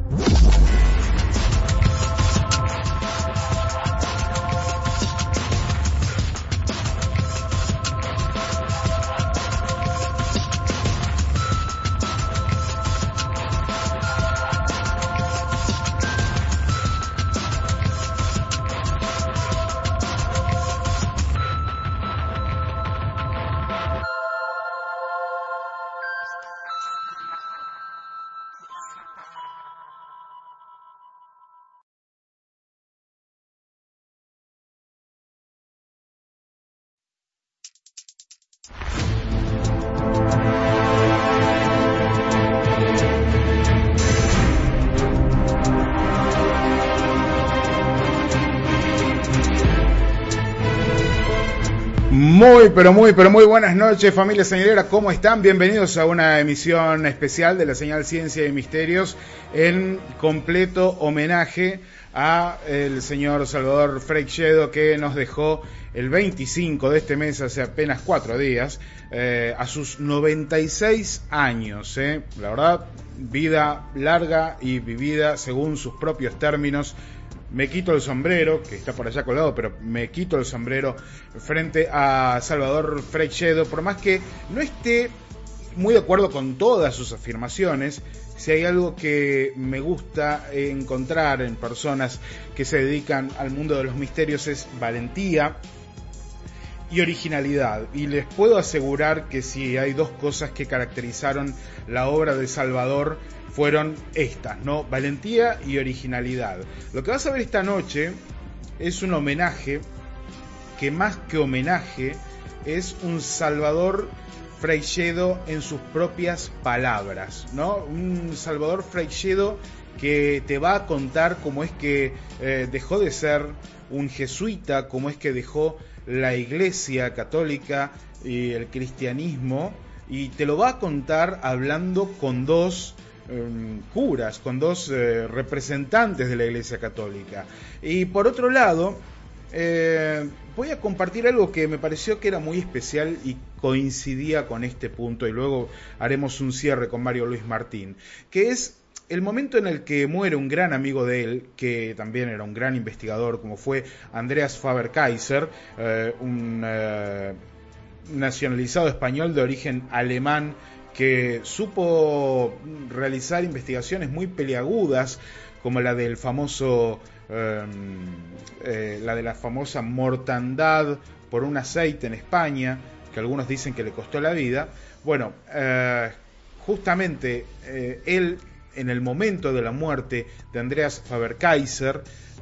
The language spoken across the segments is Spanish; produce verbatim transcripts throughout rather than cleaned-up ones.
Muy, pero muy, pero muy buenas noches, familia señalera, ¿cómo están? Bienvenidos a una emisión especial de la señal Ciencia y Misterios en completo homenaje a el señor Salvador Freixedo, que nos dejó el veinticinco de este mes, hace apenas cuatro días, eh, a sus noventa y seis años. Eh. La verdad, vida larga y vivida según sus propios términos. Me quito el sombrero, que está por allá colgado, pero me quito el sombrero frente a Salvador Freixedo, por más que no esté muy de acuerdo con todas sus afirmaciones. Si hay algo que me gusta encontrar en personas que se dedican al mundo de los misterios es valentía y originalidad. Y les puedo asegurar que si hay dos cosas que caracterizaron la obra de Salvador, fueron estas, ¿no? Valentía y originalidad. Lo que vas a ver esta noche es un homenaje, que más que homenaje, es un Salvador Freixedo en sus propias palabras, ¿no? Un Salvador Freixedo que te va a contar cómo es que eh, dejó de ser un jesuita, cómo es que dejó la Iglesia Católica y el cristianismo, y te lo va a contar hablando con dos curas, con dos eh, representantes de la Iglesia Católica. Y por otro lado, eh, voy a compartir algo que me pareció que era muy especial y coincidía con este punto, y luego haremos un cierre con Mario Luis Martín, que es el momento en el que muere un gran amigo de él, que también era un gran investigador, como fue Andreas Faber-Kaiser, eh, un eh, nacionalizado español de origen alemán, que supo realizar investigaciones muy peliagudas, como la del famoso, eh, eh, la de la famosa mortandad por un aceite en España, que algunos dicen que le costó la vida. Bueno, eh, justamente eh, él, en el momento de la muerte de Andreas Faber-Kaiser,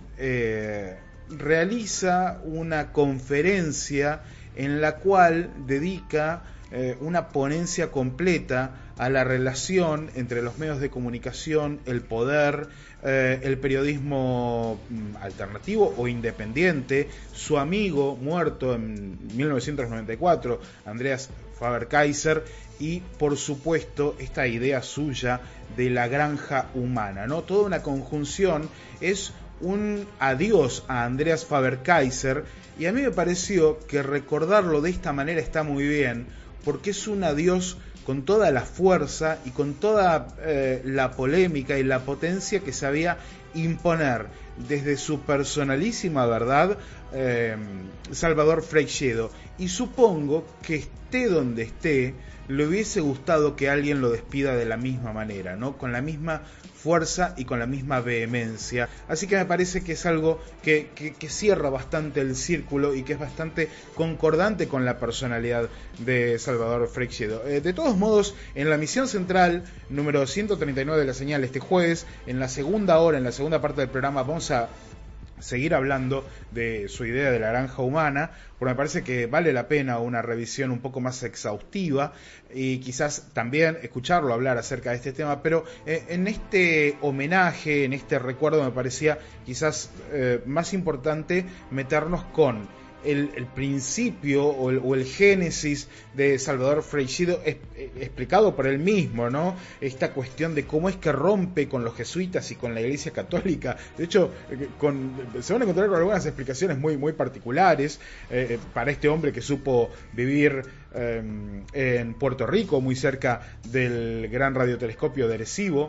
eh, realiza una conferencia en la cual dedica Eh, una ponencia completa a la relación entre los medios de comunicación, el poder, eh, el periodismo mm, alternativo o independiente, su amigo muerto en mil novecientos noventa y cuatro, Andreas Faber-Kaiser, y por supuesto esta idea suya de la granja humana, ¿no? Toda una conjunción, es un adiós a Andreas Faber-Kaiser, y a mí me pareció que recordarlo de esta manera está muy bien, porque es un adiós con toda la fuerza y con toda eh, la polémica y la potencia que sabía imponer desde su personalísima verdad eh, Salvador Freixedo. Y supongo que esté donde esté, le hubiese gustado que alguien lo despida de la misma manera, ¿no? Con la misma fuerza y con la misma vehemencia. Así que me parece que es algo que, que, que cierra bastante el círculo y que es bastante concordante con la personalidad de Salvador Freixedo. Eh, de todos modos, en la misión central número ciento treinta y nueve de la señal este jueves, en la segunda hora, en la segunda parte del programa, vamos a seguir hablando de su idea de la granja humana, porque me parece que vale la pena una revisión un poco más exhaustiva y quizás también escucharlo hablar acerca de este tema, pero eh, en este homenaje, en este recuerdo, me parecía quizás eh, más importante meternos con El, el principio o el, o el génesis de Salvador Freixedo es, es, explicado por él mismo, ¿no? Esta cuestión de cómo es que rompe con los jesuitas y con la Iglesia Católica. De hecho, con, se van a encontrar con algunas explicaciones muy, muy particulares eh, para este hombre que supo vivir eh, en Puerto Rico, muy cerca del gran radiotelescopio de Arecibo,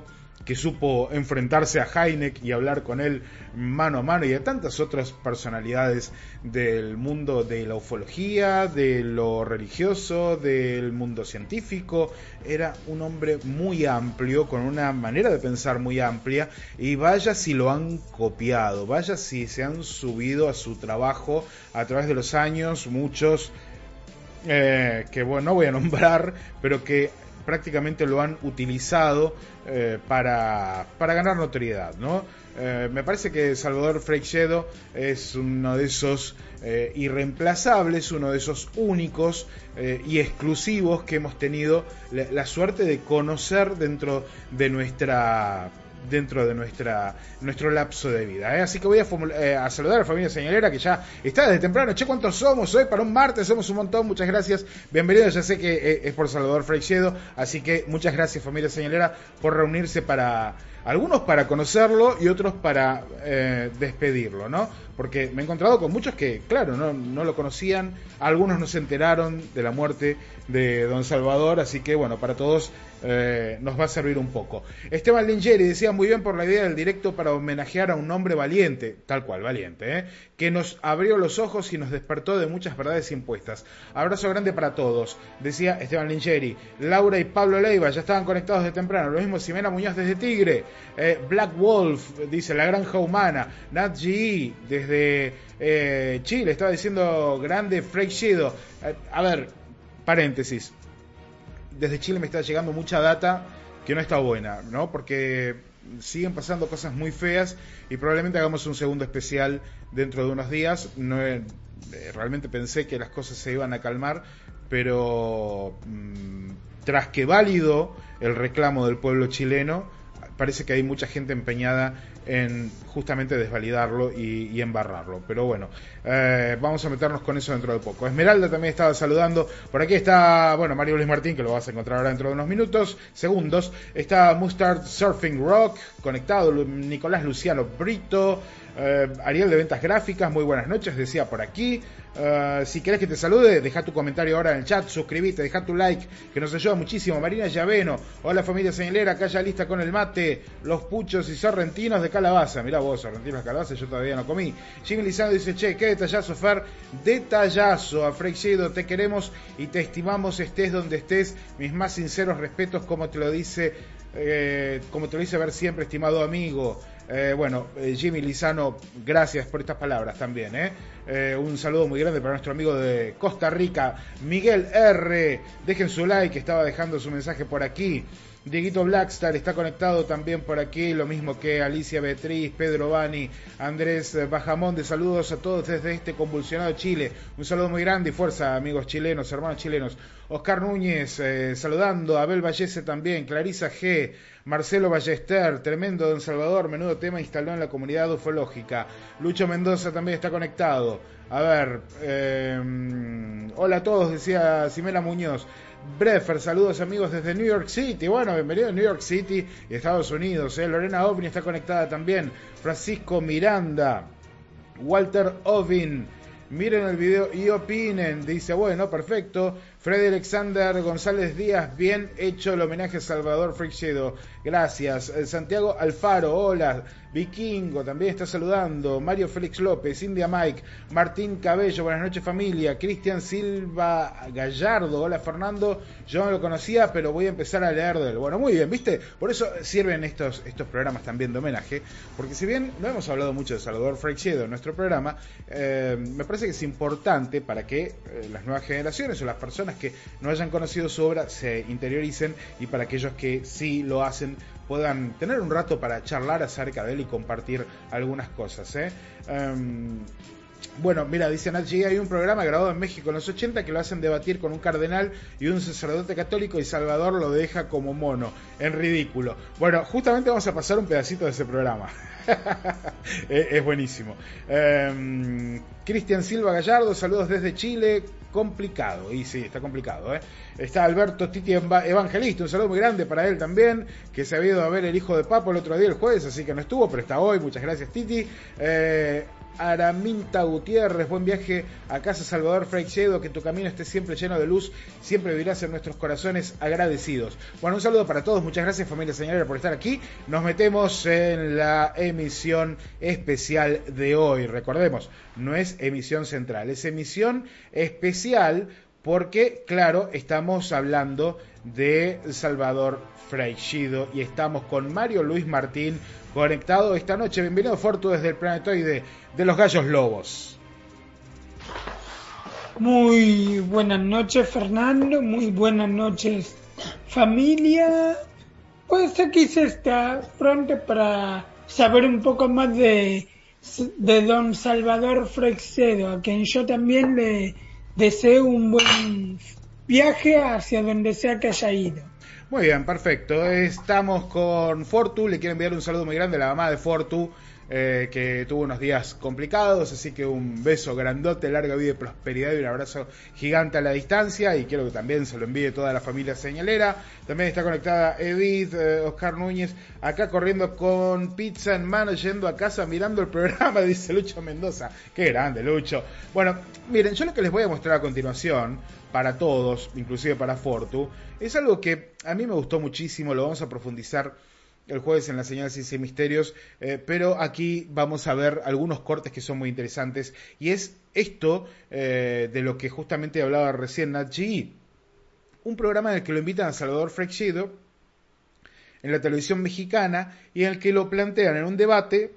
que supo enfrentarse a Heineck y hablar con él mano a mano, y a tantas otras personalidades del mundo de la ufología, de lo religioso, del mundo científico. Era un hombre muy amplio, con una manera de pensar muy amplia, y vaya si lo han copiado, vaya si se han subido a su trabajo a través de los años, muchos eh, que bueno, no voy a nombrar, pero que prácticamente lo han utilizado eh, para, para ganar notoriedad, ¿no? Eh, me parece que Salvador Freixedo es uno de esos eh, irreemplazables, uno de esos únicos eh, y exclusivos que hemos tenido la, la suerte de conocer dentro de nuestra dentro de nuestra nuestro lapso de vida, ¿eh? Así que voy a, eh, a saludar a la familia señalera, que ya está desde temprano. Che, ¿cuántos somos hoy para un martes? Somos un montón, muchas gracias, bienvenidos. Ya sé que eh, es por Salvador Freixedo, así que muchas gracias, familia señalera, por reunirse, para algunos para conocerlo y otros para eh, despedirlo, ¿no? Porque me he encontrado con muchos que, claro, no, no lo conocían, algunos no se enteraron de la muerte de don Salvador, así que bueno, para todos eh, nos va a servir un poco. Esteban Lingeri decía: muy bien por la idea del directo para homenajear a un hombre valiente, tal cual, valiente, ¿eh? Que nos abrió los ojos y nos despertó de muchas verdades impuestas. Abrazo grande para todos, decía Esteban Lingeri. Laura y Pablo Leiva ya estaban conectados de temprano, lo mismo Ximena Muñoz desde Tigre. eh, Black Wolf dice: la granja humana. Nat G E desde eh, Chile estaba diciendo: grande Freixedo. eh, a ver, paréntesis, desde Chile me está llegando mucha data que no está buena, ¿no? Porque siguen pasando cosas muy feas y probablemente hagamos un segundo especial dentro de unos días. No, eh, realmente pensé que las cosas se iban a calmar, pero mmm, tras que válido el reclamo del pueblo chileno, parece que hay mucha gente empeñada en justamente desvalidarlo y, y embarrarlo. Pero bueno, eh, vamos a meternos con eso dentro de poco. Esmeralda también estaba saludando. Por aquí está, bueno, Mario Luis Martín, que lo vas a encontrar ahora dentro de unos minutos, segundos. Está Mustard Surfing Rock conectado. Nicolás Luciano Brito. Eh, Ariel de Ventas Gráficas, muy buenas noches, decía por aquí. Uh, si querés que te salude, deja tu comentario ahora en el chat, suscribite, deja tu like, que nos ayuda muchísimo. Marina Llaveno: hola familia señalera, acá ya lista con el mate, los puchos y sorrentinos de calabaza. Mirá vos, sorrentinos de calabaza, yo todavía no comí. Jimmy Lizano dice: che, qué detallazo, Fer, detallazo. A Freixedo, te queremos y te estimamos, estés donde estés. Mis más sinceros respetos, como te lo dice eh, como te lo dice ver siempre, estimado amigo. Eh, bueno, eh, Jimmy Lizano, gracias por estas palabras también, ¿eh? Eh, un saludo muy grande para nuestro amigo de Costa Rica, Miguel R. Dejen su like, que estaba dejando su mensaje por aquí. Dieguito Blackstar está conectado también por aquí, lo mismo que Alicia Beatriz, Pedro Bani, Andrés Bajamón. De saludos a todos desde este convulsionado Chile. Un saludo muy grande y fuerza, amigos chilenos, hermanos chilenos. Oscar Núñez eh, saludando, Abel Vallese también, Clarisa G, Marcelo Ballester, tremendo Don Salvador, menudo tema instaló en la comunidad ufológica. Lucho Mendoza también está conectado. A ver, eh, hola a todos, decía Ximena Muñoz. Brefer, saludos amigos desde New York City. Bueno, bienvenido a New York City y Estados Unidos. ¿eh? Lorena Ovni está conectada también. Francisco Miranda, Walter Ovin. Miren el video y opinen. Dice, bueno, perfecto. Freddy Alexander González Díaz, bien hecho el homenaje a Salvador Freixedo. Gracias. Santiago Alfaro, hola. Vikingo también está saludando. Mario Félix López, India Mike, Martín Cabello, buenas noches familia. Cristian Silva Gallardo, hola Fernando. Yo no lo conocía, pero voy a empezar a leer de él. Bueno, muy bien, ¿viste? Por eso sirven estos, estos programas también de homenaje. Porque si bien no hemos hablado mucho de Salvador Freixedo en nuestro programa, eh, me parece que es importante para que eh, las nuevas generaciones o las personas que no hayan conocido su obra se interioricen, y para aquellos que sí lo hacen puedan tener un rato para charlar acerca de él y compartir algunas cosas, ¿eh? Um, bueno, mira, dice Nat G, hay un programa grabado en México en los ochenta que lo hacen debatir con un cardenal y un sacerdote católico, y Salvador lo deja como mono, en ridículo. Bueno, justamente vamos a pasar un pedacito de ese programa. es, es buenísimo. Um, Cristian Silva Gallardo, saludos desde Chile. Complicado, y sí, está complicado, ¿eh? Está Alberto Titi Evangelista, un saludo muy grande para él también, que se había ido a ver El Hijo de Papo el otro día, el jueves, así que no estuvo, pero está hoy. Muchas gracias, Titi. eh, Araminta Gutiérrez. Buen viaje a casa, Salvador Freixedo, que tu camino esté siempre lleno de luz, siempre vivirás en nuestros corazones agradecidos. Bueno, un saludo para todos, muchas gracias familia señalera por estar aquí. Nos metemos en la emisión especial de hoy. Recordemos, no es emisión central, es emisión especial porque, claro, estamos hablando de Salvador Freixedo y estamos con Mario Luis Martín conectado esta noche. Bienvenido, Fortu, desde el planetoide de los Gallos Lobos. Muy buenas noches, Fernando, muy buenas noches, familia. Pues aquí se está pronto para saber un poco más de, de don Salvador Freixedo, a quien yo también le deseo un buen viaje hacia donde sea que haya ido. Muy bien, perfecto. Estamos con Fortu. Le quiero enviar un saludo muy grande a la mamá de Fortu, eh, que tuvo unos días complicados, así que un beso grandote, larga vida y prosperidad y un abrazo gigante a la distancia, y quiero que también se lo envíe toda la familia señalera. También está conectada Edith, eh, Oscar Núñez, acá corriendo con pizza en mano, yendo a casa mirando el programa, dice Lucho Mendoza. Qué grande, Lucho. Bueno, miren, yo lo que les voy a mostrar a continuación, para todos, inclusive para Fortu, es algo que a mí me gustó muchísimo. Lo vamos a profundizar el jueves en la señal Ciencia y Misterios, eh, pero aquí vamos a ver algunos cortes que son muy interesantes, y es esto eh, de lo que justamente hablaba recién Nat G, un programa en el que lo invitan a Salvador Freixedo en la televisión mexicana y en el que lo plantean en un debate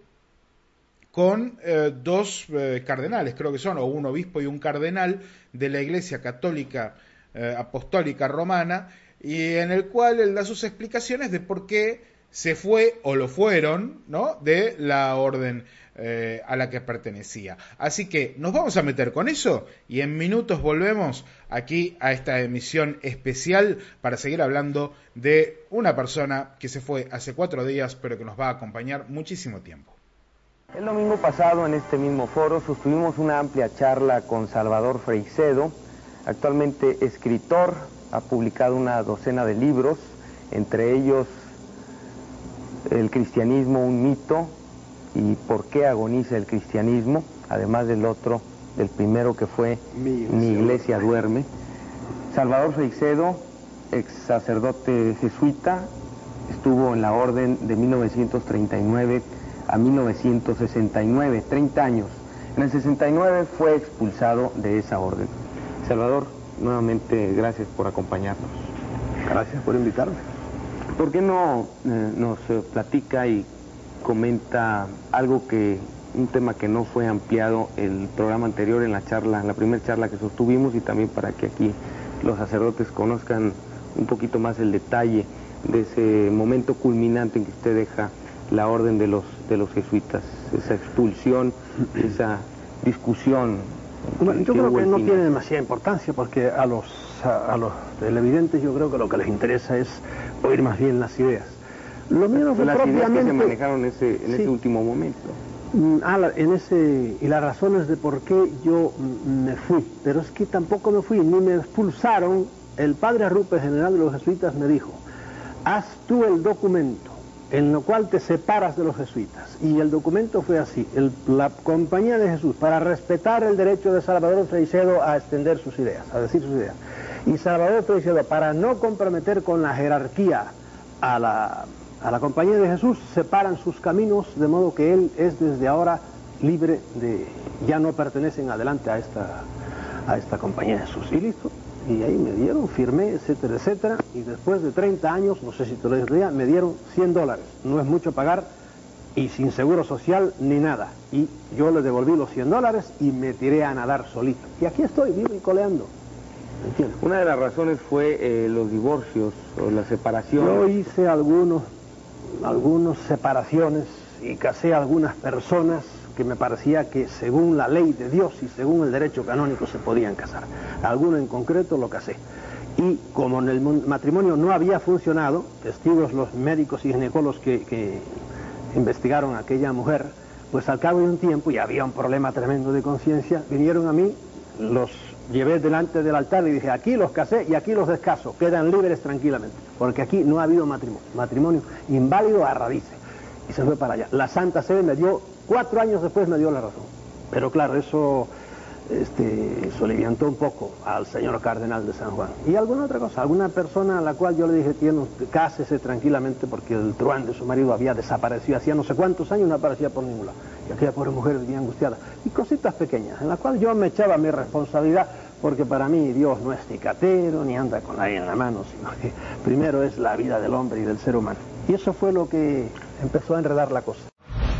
con eh, dos eh, cardenales, creo que son, o un obispo y un cardenal de la Iglesia Católica eh, Apostólica Romana, y en el cual él da sus explicaciones de por qué se fue o lo fueron, ¿no?, de la orden eh, a la que pertenecía. Así que nos vamos a meter con eso y en minutos volvemos aquí a esta emisión especial para seguir hablando de una persona que se fue hace cuatro días pero que nos va a acompañar muchísimo tiempo. El domingo pasado en este mismo foro sostuvimos una amplia charla con Salvador Freixedo, actualmente escritor, ha publicado una docena de libros, entre ellos El cristianismo, un mito y Por qué agoniza el cristianismo, además del otro, del primero que fue Mi iglesia, Mi iglesia duerme. Salvador Freixedo, ex sacerdote jesuita, estuvo en la orden de mil novecientos treinta y nueve a mil novecientos sesenta y nueve, treinta años. En el sesenta y nueve fue expulsado de esa orden. Salvador, nuevamente gracias por acompañarnos. Gracias por invitarme. ¿Por qué no eh, nos eh, platica y comenta algo que, un tema que no fue ampliado el programa anterior en la charla, en la primera charla que sostuvimos, y también para que aquí los sacerdotes conozcan un poquito más el detalle de ese momento culminante en que usted deja la orden de los de los jesuitas, esa expulsión, esa discusión? Bueno, yo creo que no tiene demasiada importancia, porque a los a, a los televidentes yo creo que lo que les interesa es oír más bien las ideas. Lo mío no fue las propiamente... ideas que se manejaron ese, en sí. ese último momento. Ah, la, en ese y las razones de por qué yo me fui, pero es que tampoco me fui ni me expulsaron. El padre Arrupe, general de los jesuitas, me dijo: haz tú el documento en lo cual te separas de los jesuitas. Y el documento fue así: el, la Compañía de Jesús, para respetar el derecho de Salvador Freixedo a extender sus ideas, a decir sus ideas, y Salvador Freixedo, para no comprometer con la jerarquía a la, a la Compañía de Jesús, separan sus caminos, de modo que él es desde ahora libre de, ya no pertenecen adelante a esta, a esta Compañía de Jesús. Y listo. Y ahí me dieron, firmé, etcétera, etcétera, y después de treinta años, no sé si te lo dije, me dieron cien dólares. No es mucho pagar, y sin seguro social ni nada. Y yo le devolví los cien dólares y me tiré a nadar solito. Y aquí estoy, vivo y coleando. ¿Entiendes? Una de las razones fue eh, los divorcios o la separación. Yo hice algunos, algunas separaciones y casé a algunas personas que me parecía que según la ley de Dios y según el derecho canónico se podían casar. Alguno en concreto lo casé. Y como en el matrimonio no había funcionado, testigos los médicos y ginecólogos que, que investigaron a aquella mujer, pues al cabo de un tiempo, y había un problema tremendo de conciencia, vinieron a mí, los llevé delante del altar y dije: aquí los casé y aquí los descaso, quedan libres tranquilamente, porque aquí no ha habido matrimonio, matrimonio inválido a raíces. Y se fue para allá. La Santa Sede me dio, cuatro años después me dio la razón. Pero claro, eso este, soliviantó un poco al señor cardenal de San Juan. Y alguna otra cosa, alguna persona a la cual yo le dije, tiene, cásese tranquilamente, porque el truán de su marido había desaparecido, hacía no sé cuántos años no aparecía por ningún lado. Y aquella pobre mujer vivía angustiada. Y cositas pequeñas, en las cuales yo me echaba mi responsabilidad, porque para mí Dios no es cicatero, ni anda con la ley en la mano, sino que primero es la vida del hombre y del ser humano. Y eso fue lo que empezó a enredar la cosa.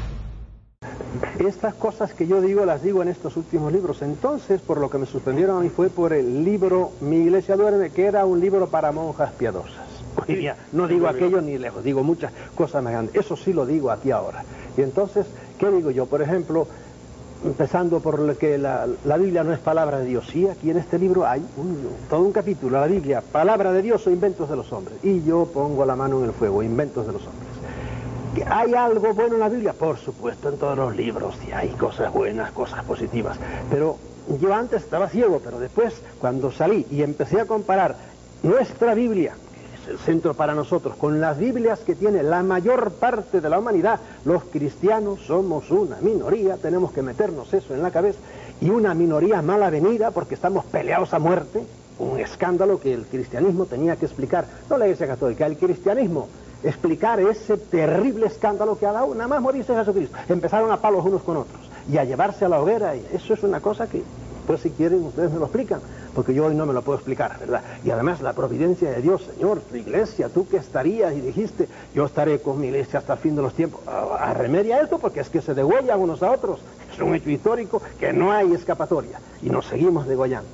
Estas cosas que yo digo, las digo en estos últimos libros. Entonces, por lo que me suspendieron a mí fue por el libro Mi Iglesia Duerme, que era un libro para monjas piadosas. Hoy día no digo aquello ni lejos, digo muchas cosas más grandes. Eso sí lo digo aquí ahora. Y entonces, ¿qué digo yo? Por ejemplo, empezando por lo que la, la Biblia no es palabra de Dios. Sí, aquí en este libro hay un, todo un capítulo, la Biblia, palabra de Dios o inventos de los hombres. Y yo pongo la mano en el fuego, inventos de los hombres. ¿Hay algo bueno en la Biblia? Por supuesto, en todos los libros, y hay cosas buenas, cosas positivas. Pero yo antes estaba ciego, pero después, cuando salí y empecé a comparar nuestra Biblia, que es el centro para nosotros, con las Biblias que tiene la mayor parte de la humanidad, los cristianos somos una minoría, tenemos que meternos eso en la cabeza, y una minoría mal avenida porque estamos peleados a muerte, un escándalo que el cristianismo tenía que explicar, no la Iglesia Católica, el cristianismo, explicar ese terrible escándalo que ha dado nada más morirse Jesucristo. Empezaron a palos unos con otros y a llevarse a la hoguera, y eso es una cosa que, pues si quieren ustedes me lo explican, porque yo hoy no me lo puedo explicar, ¿verdad? Y además la providencia de Dios, Señor, tu iglesia, tú que estarías y dijiste, yo estaré con mi iglesia hasta el fin de los tiempos, a, a remedia esto, porque es que se degüellan unos a otros, es un hecho histórico que no hay escapatoria, y nos seguimos degollando.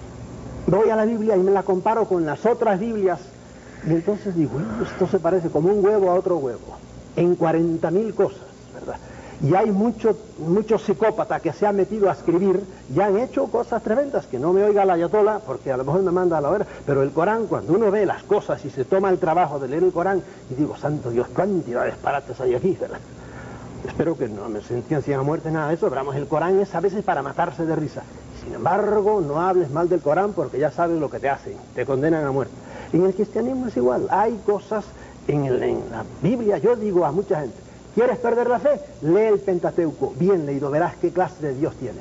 Voy a la Biblia y me la comparo con las otras Biblias. Y entonces digo, esto se parece como un huevo a otro huevo, en cuarenta mil cosas, ¿verdad? Y hay muchos mucho psicópatas que se han metido a escribir y han hecho cosas tremendas, que no me oiga la ayatolá, porque a lo mejor me manda a la hora, pero el Corán, cuando uno ve las cosas y se toma el trabajo de leer el Corán, y digo, santo Dios, cantidad de disparates hay aquí, ¿verdad? Espero que no me sentencien a muerte, nada de eso, pero vamos, el Corán es a veces para matarse de risa. Sin embargo, no hables mal del Corán porque ya sabes lo que te hacen, te condenan a muerte. En el cristianismo es igual, hay cosas en, el, en la Biblia, yo digo a mucha gente, ¿quieres perder la fe? Lee el Pentateuco, bien leído, verás qué clase de Dios tienes.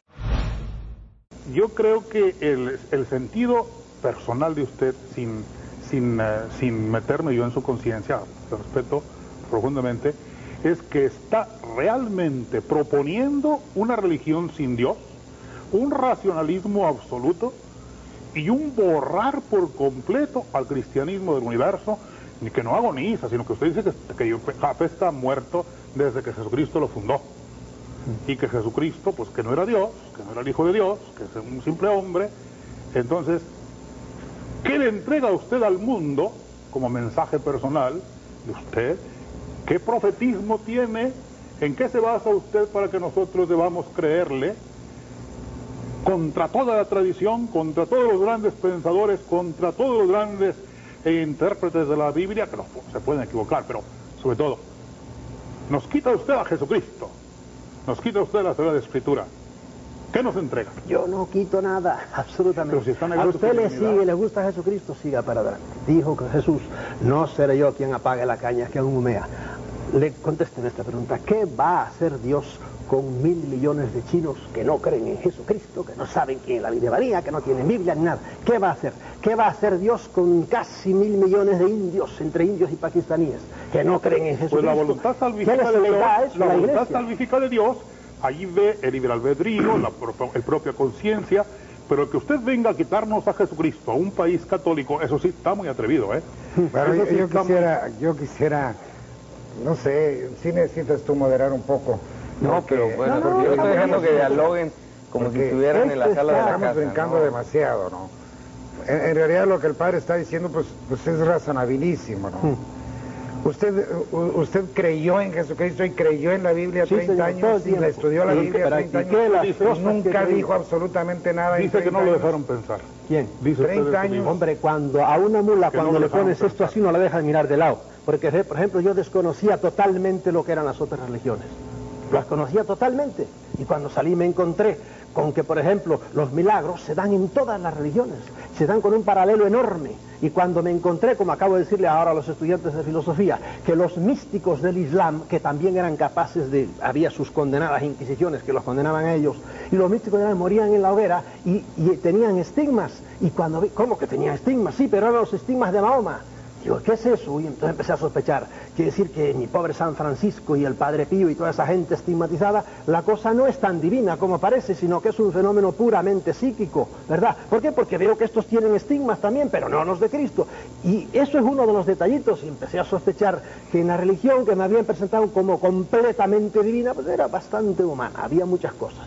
Yo creo que el, el sentido personal de usted, sin, sin, uh, sin meterme yo en su conciencia, lo respeto profundamente, es que está realmente proponiendo una religión sin Dios, un racionalismo absoluto y un borrar por completo al cristianismo del universo, ni que no agoniza, sino que usted dice que, que la fe está muerto desde que Jesucristo lo fundó, y que Jesucristo, pues que no era Dios, que no era el Hijo de Dios, que es un simple hombre. Entonces, ¿qué le entrega usted al mundo como mensaje personal de usted? ¿Qué profetismo tiene? ¿En qué se basa usted para que nosotros debamos creerle? Contra toda la tradición, contra todos los grandes pensadores, contra todos los grandes eh, intérpretes de la Biblia, que no, se pueden equivocar, pero sobre todo, nos quita usted a Jesucristo, nos quita usted la Sagrada Escritura. ¿Qué nos entrega? Yo no quito nada, absolutamente. Pero si está a usted le sigue, le gusta Jesucristo, siga para adelante. Dijo que Jesús, no seré yo quien apague la caña, que aún humea. Le contesten esta pregunta, ¿qué va a hacer Dios con mil millones de chinos que no creen en Jesucristo, que no saben quién es la Virgen María, que no tienen Biblia ni nada? ¿Qué va a hacer? ¿Qué va a hacer Dios con casi mil millones de indios, entre indios y pakistaníes, que no creen en Jesucristo? Pues la voluntad salvífica de Dios, la, la voluntad salvífica de Dios, allí ve el libre albedrío, la el propia conciencia, pero que usted venga a quitarnos a Jesucristo, a un país católico, eso sí está muy atrevido, ¿eh? Bueno, yo, sí yo está quisiera, muy... yo quisiera, no sé, si necesitas tú moderar un poco. No, pero bueno, no, no, yo no, estoy no, dejando no, que no, dialoguen como si estuvieran en la sala de la casa. Estamos brincando ¿no? demasiado, ¿no? En, en realidad lo que el padre está diciendo, pues, pues es razonabilísimo, ¿no? Hmm. Usted, usted creyó en Jesucristo y creyó en la Biblia sí, treinta señor, años y la estudió la Biblia treinta años. Nunca dijo absolutamente nada. Dice que no lo dejaron pensar. ¿Quién? Dice treinta años. Hombre, cuando a una mula, que cuando no le pones pensar. esto así, no la dejas mirar de lado. Porque, por ejemplo, yo desconocía totalmente lo que eran las otras religiones. Las conocía totalmente. Y cuando salí me encontré con que, por ejemplo, los milagros se dan en todas las religiones, se dan con un paralelo enorme. Y cuando me encontré, como acabo de decirle ahora a los estudiantes de filosofía, que los místicos del Islam, que también eran capaces de, había sus condenadas inquisiciones que los condenaban a ellos, y los místicos del Islam morían en la hoguera y, y tenían estigmas, y cuando vi, ¿cómo que tenían estigmas? Sí, pero eran los estigmas de Mahoma. Digo, ¿qué es eso? Y entonces empecé a sospechar. Quiere decir que mi pobre San Francisco y el Padre Pío y toda esa gente estigmatizada, la cosa no es tan divina como parece, sino que es un fenómeno puramente psíquico, ¿verdad? ¿Por qué? Porque veo que estos tienen estigmas también, pero no los de Cristo. Y eso es uno de los detallitos, y empecé a sospechar que en la religión que me habían presentado como completamente divina, pues era bastante humana, había muchas cosas.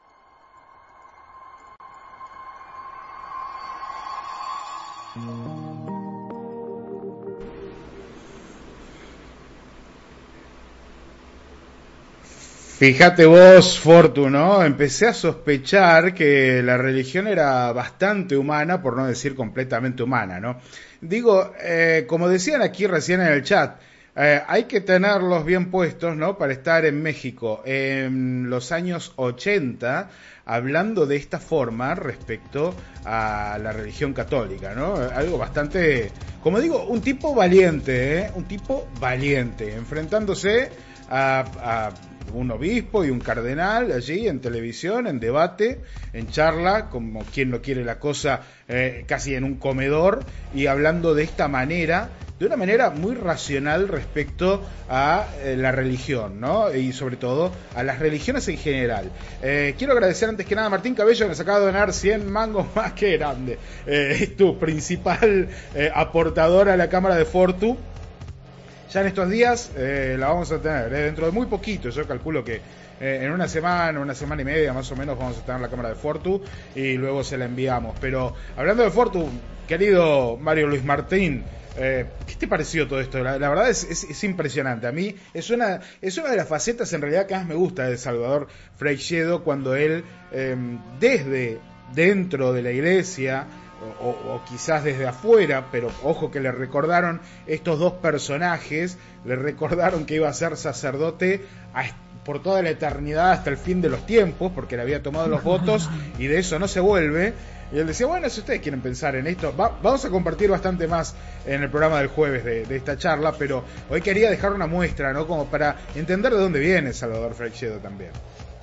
Fíjate vos, Fortu, ¿no? Empecé a sospechar que la religión era bastante humana, por no decir completamente humana, ¿no? Digo, eh, como decían aquí recién en el chat, eh, hay que tenerlos bien puestos, ¿no? Para estar en México en los años ochenta, hablando de esta forma respecto a la religión católica, ¿no? Algo bastante, como digo, un tipo valiente, ¿eh? Un tipo valiente, enfrentándose a... a un obispo y un cardenal allí en televisión, en debate, en charla, como quien no quiere la cosa, eh, casi en un comedor, y hablando de esta manera, de una manera muy racional respecto a eh, la religión, ¿no? Y sobre todo a las religiones en general. Eh, quiero agradecer antes que nada a Martín Cabello, que nos acaba de donar cien mangos más. Que grande. Eh, es tu principal eh, aportador a la Cámara de Fortu. Ya en estos días eh, la vamos a tener, eh, dentro de muy poquito, yo calculo que eh, en una semana, una semana y media más o menos vamos a tener la cámara de Fortu y luego se la enviamos. Pero hablando de Fortu, querido Mario Luis Martín, eh, ¿qué te pareció todo esto? La, la verdad es, es, es impresionante. A mí es una, es una de las facetas en realidad que más me gusta de Salvador Freixedo, cuando él eh, desde dentro de la iglesia, O, o quizás desde afuera, pero ojo que le recordaron estos dos personajes, le recordaron que iba a ser sacerdote a, por toda la eternidad hasta el fin de los tiempos, porque le había tomado los votos y de eso no se vuelve. Y él decía, bueno, si ustedes quieren pensar en esto, va, vamos a compartir bastante más en el programa del jueves de, de esta charla, pero hoy quería dejar una muestra, ¿no? Como para entender de dónde viene Salvador Freixedo también.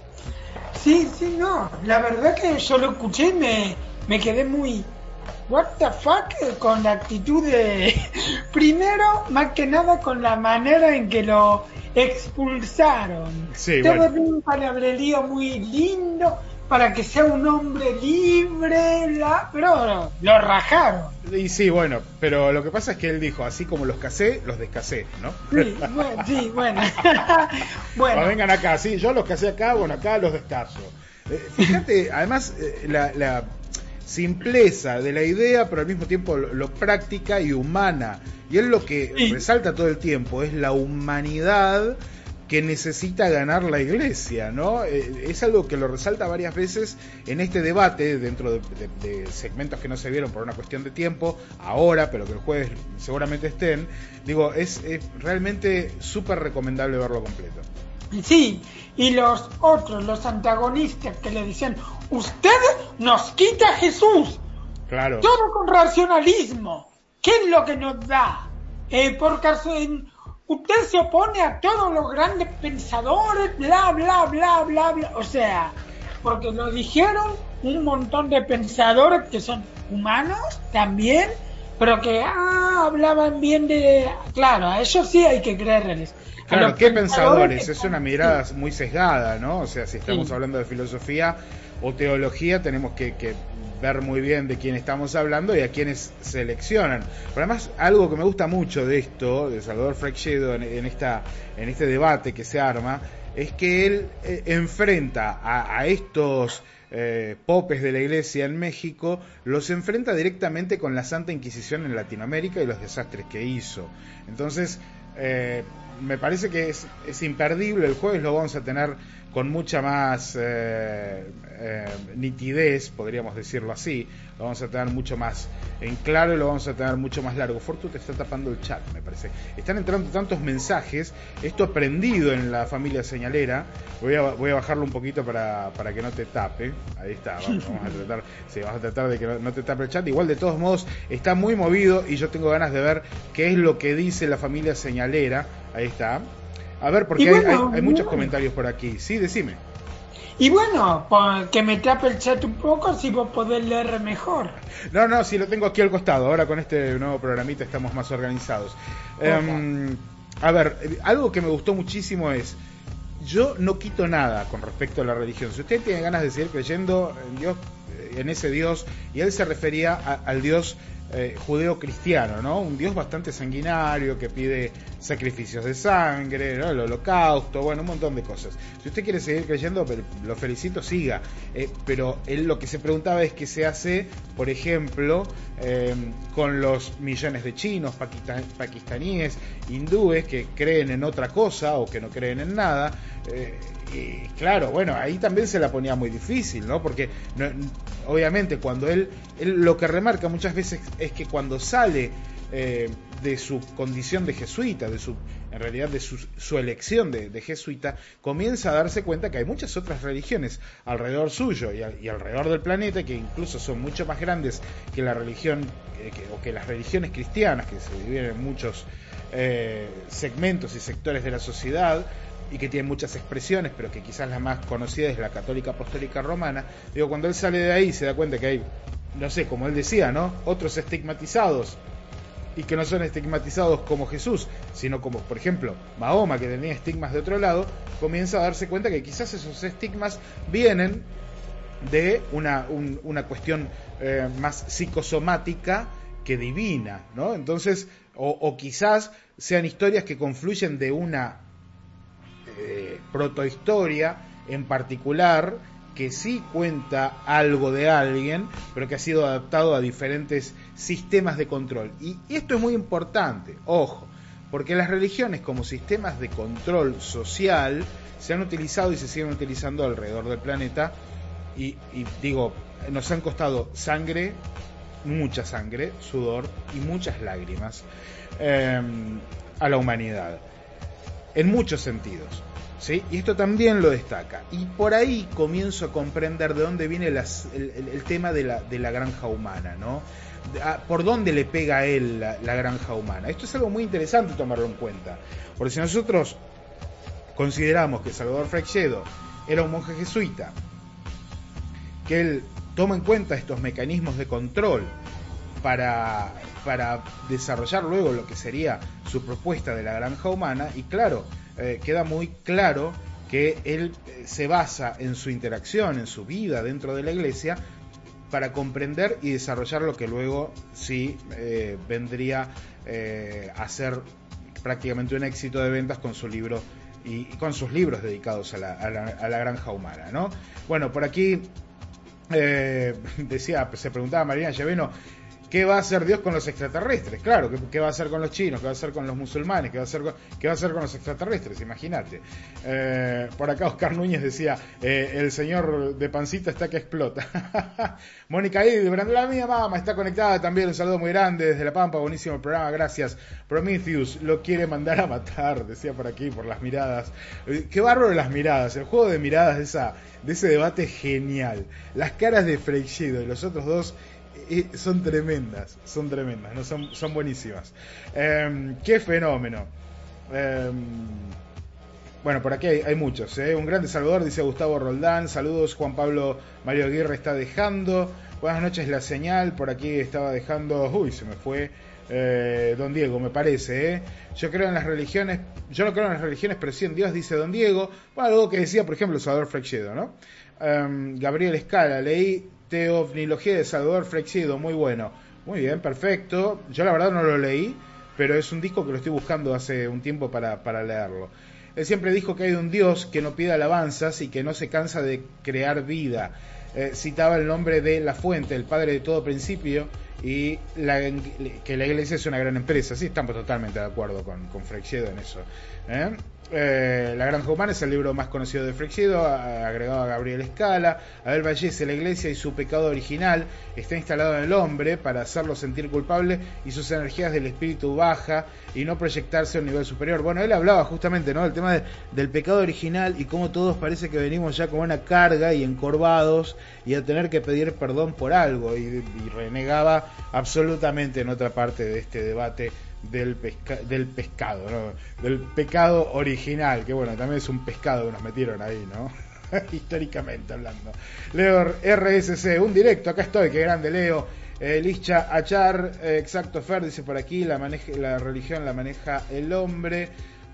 Sí, sí, no, la verdad que yo lo escuché y me, me quedé muy... what the fuck, con la actitud de... Primero, más que nada, con la manera en que lo expulsaron. Sí, todo bueno. un palabrerío muy lindo para que sea un hombre libre, la... pero lo rajaron. Y sí, bueno, pero lo que pasa es que él dijo, así como los casé, los descasé, ¿no? Sí, bueno, sí, bueno. Bueno. No, vengan acá, sí, yo los casé acá, bueno, acá los descaso. Eh, fíjate, además, eh, la... la simpleza de la idea, pero al mismo tiempo lo, lo práctica y humana. Y él lo que sí. resalta todo el tiempo es la humanidad que necesita ganar la iglesia, ¿no? Eh, es algo que lo resalta varias veces en este debate, dentro de, de, de segmentos que no se vieron por una cuestión de tiempo, ahora, pero que el jueves seguramente estén. Digo, es, es realmente súper recomendable verlo completo. Sí, y los otros, los antagonistas que le decían, usted nos quita a Jesús. Claro. Todo con racionalismo. ¿Qué es lo que nos da? Eh, porque usted se opone a todos los grandes pensadores, bla, bla, bla, bla, bla. O sea, porque lo dijeron un montón de pensadores que son humanos también, pero que ah, hablaban bien de... Claro, a ellos sí hay que creerles. Claro, ¿qué pensadores? Es una mirada muy sesgada, ¿no? O sea, si estamos sí. hablando de filosofía o teología, tenemos que, que ver muy bien de quién estamos hablando y a quiénes seleccionan. Pero además, algo que me gusta mucho de esto, de Salvador Freixedo, en, en, esta, en este debate que se arma, es que él eh, enfrenta a, a estos eh, popes de la iglesia en México, los enfrenta directamente con la Santa Inquisición en Latinoamérica y los desastres que hizo. Entonces... Eh, me parece que es, es imperdible. El jueves lo vamos a tener con mucha más eh, eh, nitidez, podríamos decirlo así. Lo vamos a tener mucho más en claro y lo vamos a tener mucho más largo. Fortu te está tapando el chat, me parece. Están entrando tantos mensajes. Esto prendido en la familia señalera. Voy a, voy a bajarlo un poquito para, para que no te tape. Ahí está, vamos, vamos a tratar sí, vamos a tratar de que no, no te tape el chat. Igual, de todos modos, está muy movido y yo tengo ganas de ver qué es lo que dice la familia señalera. Ahí está. A ver, porque bueno, hay, hay, hay muchos comentarios por aquí. Sí, decime. Y bueno, pues que me tape el chat un poco, si vos podés leer mejor. No, no, sí, lo tengo aquí al costado. Ahora con este nuevo programita estamos más organizados. Um, a ver, algo que me gustó muchísimo es, yo no quito nada con respecto a la religión. Si usted tiene ganas de seguir creyendo en Dios, en ese Dios, y él se refería a, al Dios eh, judeo-cristiano, ¿no? Un Dios bastante sanguinario que pide sacrificios de sangre, ¿no? El holocausto, bueno, un montón de cosas. Si usted quiere seguir creyendo, lo felicito, siga. Eh, pero él lo que se preguntaba es qué se hace, por ejemplo, eh, con los millones de chinos, paquistan, pakistaníes, hindúes que creen en otra cosa o que no creen en nada. Eh, y claro, bueno, ahí también se la ponía muy difícil, ¿no? Porque no, obviamente cuando él, él lo que remarca muchas veces es que cuando sale eh, de su condición de jesuita, de su, en realidad de su, su elección de, de jesuita, comienza a darse cuenta que hay muchas otras religiones alrededor suyo y, al, y alrededor del planeta, que incluso son mucho más grandes que la religión eh, que, o que las religiones cristianas, que se dividen en muchos eh, segmentos y sectores de la sociedad, y que tiene muchas expresiones, pero que quizás la más conocida es la católica apostólica romana. Digo, cuando él sale de ahí se da cuenta que hay, no sé, como él decía, ¿no? Otros estigmatizados, y que no son estigmatizados como Jesús, sino como, por ejemplo, Mahoma, que tenía estigmas de otro lado, comienza a darse cuenta que quizás esos estigmas vienen de una, un, una cuestión eh, más psicosomática que divina, ¿no? Entonces, o, o quizás sean historias que confluyen de una Eh, protohistoria en particular que sí cuenta algo de alguien, pero que ha sido adaptado a diferentes sistemas de control. Y, y esto es muy importante, ojo, porque las religiones como sistemas de control social se han utilizado y se siguen utilizando alrededor del planeta y, y digo, nos han costado sangre, mucha sangre, sudor y muchas lágrimas eh, a la humanidad, en muchos sentidos. ¿Sí? Y esto también lo destaca. Y por ahí comienzo a comprender de dónde viene las, el, el, el tema de la, de la granja humana, ¿no? Por dónde le pega a él la, la granja humana. Esto es algo muy interesante tomarlo en cuenta. Porque si nosotros consideramos que Salvador Freixedo era un monje jesuita, que él toma en cuenta estos mecanismos de control para, para desarrollar luego lo que sería su propuesta de la granja humana, y claro, Eh, queda muy claro que él eh, se basa en su interacción, en su vida dentro de la iglesia, para comprender y desarrollar lo que luego sí eh, vendría eh, a ser prácticamente un éxito de ventas con su libro y, y con sus libros dedicados a la, a la, a la granja humana, ¿no? Bueno, por aquí eh, decía, se preguntaba Mariana Llaveno, ¿qué va a hacer Dios con los extraterrestres? Claro, ¿qué, ¿qué va a hacer con los chinos? ¿Qué va a hacer con los musulmanes? ¿Qué va a hacer con, qué va a hacer con los extraterrestres? Imagínate. Eh, por acá Oscar Núñez decía, eh, el señor de pancita está que explota. Mónica I, la mía mamá, está conectada también. Un saludo muy grande desde La Pampa. Buenísimo el programa, gracias. Prometheus lo quiere mandar a matar, decía por aquí, por las miradas. Eh, qué bárbaro las miradas. El juego de miradas de, esa, de ese debate genial. Las caras de Freixedo y los otros dos son tremendas, son tremendas, ¿no? son, son buenísimas. Eh, qué fenómeno. Eh, bueno, por aquí hay, hay muchos. ¿eh? Un grande Salvador, dice Gustavo Roldán. Saludos, Juan Pablo Mario Aguirre está dejando. Buenas noches, la señal. Por aquí estaba dejando. Uy, se me fue. Eh, Don Diego, me parece. ¿eh? Yo creo en las religiones. Yo no creo en las religiones, pero sí en Dios, dice Don Diego. Bueno, algo que decía, por ejemplo, Salvador Freixedo, ¿no? Eh, Gabriel Escala, leí Teofnilogía de Salvador Freixedo, muy bueno. Muy bien, perfecto. Yo la verdad no lo leí, pero es un disco que lo estoy buscando hace un tiempo para, para leerlo. Él siempre dijo que hay un Dios que no pide alabanzas y que no se cansa de crear vida. Eh, citaba el nombre de la fuente, el padre de todo principio, y la, que la Iglesia es una gran empresa. Sí, estamos totalmente de acuerdo con, con Freixedo en eso. ¿eh? Eh, La Granja Humana es el libro más conocido de Freixedo, agregado a Gabriel Escala. Abel Vallese, la Iglesia y su pecado original, está instalado en el hombre para hacerlo sentir culpable y sus energías del espíritu baja y no proyectarse a un nivel superior. Bueno, él hablaba justamente, ¿no?, del tema de, del pecado original y cómo todos parece que venimos ya con una carga y encorvados y a tener que pedir perdón por algo, y, y renegaba absolutamente en otra parte de este debate del pesca, del pescado, ¿no?, del pecado original, que bueno, también es un pescado que nos metieron ahí, ¿no? Históricamente hablando. Leo R S C, un directo, acá estoy, qué grande Leo. eh, Licha Achar, eh, exacto, Fer dice por aquí, la, maneja, la religión la maneja el hombre.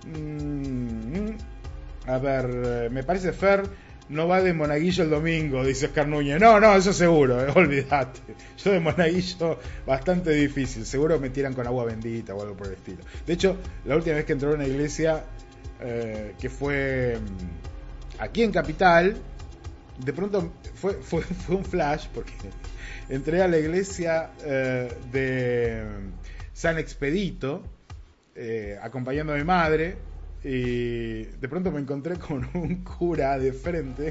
mm, a ver, me parece Fer no va de Monaguillo el domingo, dice Oscar Núñez. No, no, eso seguro, eh, olvídate. Yo de Monaguillo bastante difícil, seguro me tiran con agua bendita o algo por el estilo. De hecho, la última vez que entré a una iglesia, eh, que fue aquí en Capital, de pronto fue, fue, fue un flash, porque entré a la iglesia eh, de San Expedito, eh, acompañando a mi madre, y de pronto me encontré con un cura de frente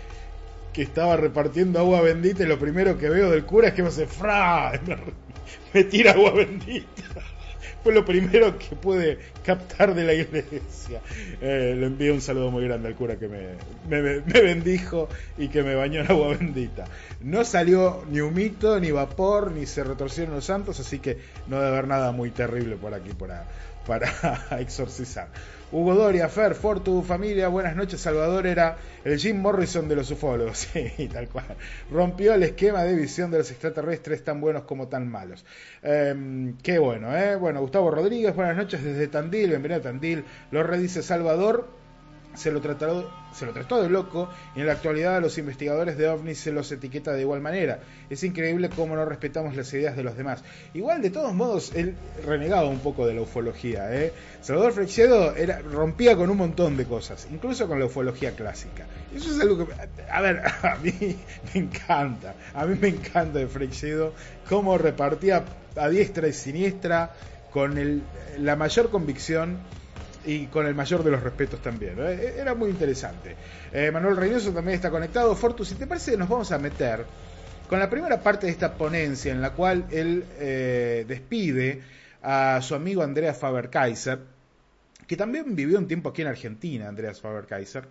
que estaba repartiendo agua bendita, y lo primero que veo del cura es que me hace ¡fra! Me tira agua bendita. Fue lo primero que pude captar de la iglesia. Eh, le envío un saludo muy grande al cura que me, me, me bendijo y que me bañó en agua bendita. No salió ni humito, ni vapor, ni se retorcieron los santos, así que no debe haber nada muy terrible por aquí para, para exorcizar. Hugo Doria, Fer, For, tu familia, buenas noches. Salvador era el Jim Morrison de los ufólogos, sí, tal cual. Rompió el esquema de visión de los extraterrestres, tan buenos como tan malos. Eh, qué bueno, ¿eh? Bueno, Gustavo Rodríguez, buenas noches desde Tandil, bienvenido a Tandil. Lo redice Salvador, se lo trató, se lo trató de loco, y en la actualidad a los investigadores de ovnis se los etiqueta de igual manera. Es increíble cómo no respetamos las ideas de los demás. Igual, de todos modos, él renegaba un poco de la ufología, ¿eh? Salvador Freixedo era, rompía con un montón de cosas, incluso con la ufología clásica. Eso es algo que, a ver, a mí me encanta, a mí me encanta de Freixedo cómo repartía a diestra y siniestra con el, la mayor convicción y con el mayor de los respetos también, ¿no? Era muy interesante. eh, Manuel Reynoso también está conectado. Fortu, si te parece, nos vamos a meter con la primera parte de esta ponencia, en la cual él eh, despide a su amigo Andreas Faber-Kaiser, que también vivió un tiempo aquí en Argentina, Andreas Faber-Kaiser.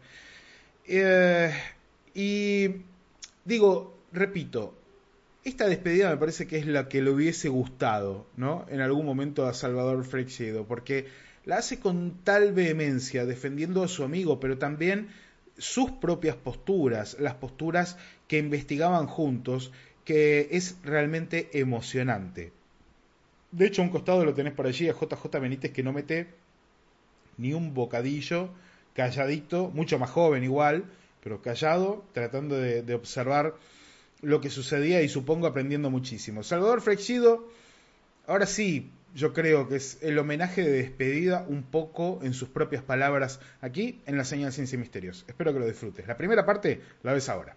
Eh, y digo, repito, esta despedida me parece que es la que le hubiese gustado, ¿no?, en algún momento a Salvador Freixedo, porque la hace con tal vehemencia, defendiendo a su amigo, pero también sus propias posturas, las posturas que investigaban juntos, que es realmente emocionante. De hecho, a un costado lo tenés por allí a J J Benítez, que no mete ni un bocadillo, calladito, mucho más joven igual, pero callado, tratando de, de observar lo que sucedía y supongo aprendiendo muchísimo. Salvador Freixedo, ahora sí, yo creo que es el homenaje de despedida un poco en sus propias palabras aquí en la señal Ciencia y Misterios. Espero que lo disfrutes. La primera parte la ves ahora.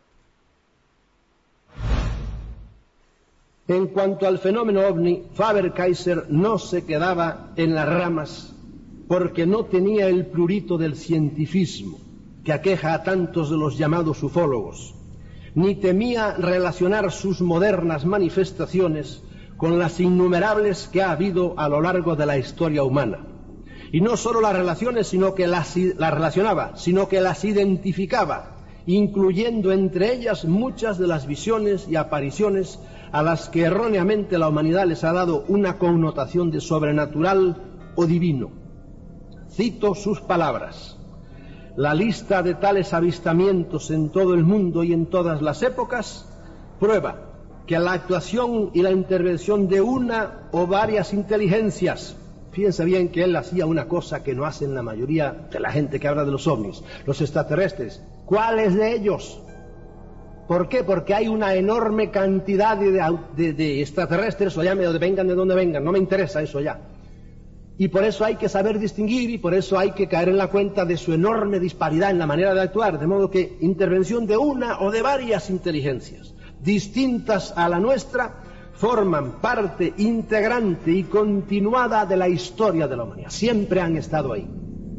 En cuanto al fenómeno ovni, Faber-Kaiser no se quedaba en las ramas porque no tenía el prurito del cientifismo que aqueja a tantos de los llamados ufólogos, ni temía relacionar sus modernas manifestaciones con las innumerables que ha habido a lo largo de la historia humana. Y no solo las relaciones, sino que las, las relacionaba, sino que las identificaba, incluyendo entre ellas muchas de las visiones y apariciones a las que erróneamente la humanidad les ha dado una connotación de sobrenatural o divino. Cito sus palabras: la lista de tales avistamientos en todo el mundo y en todas las épocas prueba que la actuación y la intervención de una o varias inteligencias, fíjense bien que él hacía una cosa que no hacen la mayoría de la gente que habla de los ovnis, los extraterrestres. ¿Cuáles de ellos? ¿Por qué? Porque hay una enorme cantidad de, de, de extraterrestres, o llame de vengan de donde vengan, no me interesa eso ya. Y por eso hay que saber distinguir, y por eso hay que caer en la cuenta de su enorme disparidad en la manera de actuar, de modo que intervención de una o de varias inteligencias distintas a la nuestra forman parte integrante y continuada de la historia de la humanidad. Siempre han estado ahí.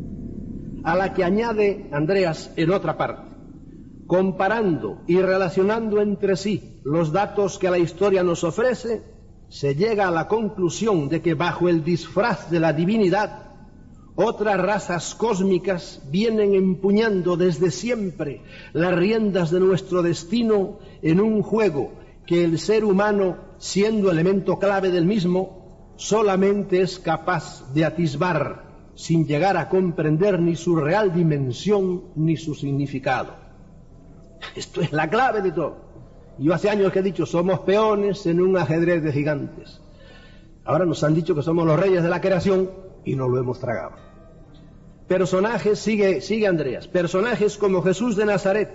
A la que añade Andreas en otra parte, comparando y relacionando entre sí los datos que la historia nos ofrece, se llega a la conclusión de que bajo el disfraz de la divinidad, otras razas cósmicas vienen empuñando desde siempre las riendas de nuestro destino en un juego que el ser humano, siendo elemento clave del mismo, solamente es capaz de atisbar, sin llegar a comprender ni su real dimensión ni su significado. Esto es la clave de todo. Yo hace años que he dicho, somos peones en un ajedrez de gigantes. Ahora nos han dicho que somos los reyes de la creación y no lo hemos tragado. Personajes, sigue, sigue Andreas, personajes como Jesús de Nazaret,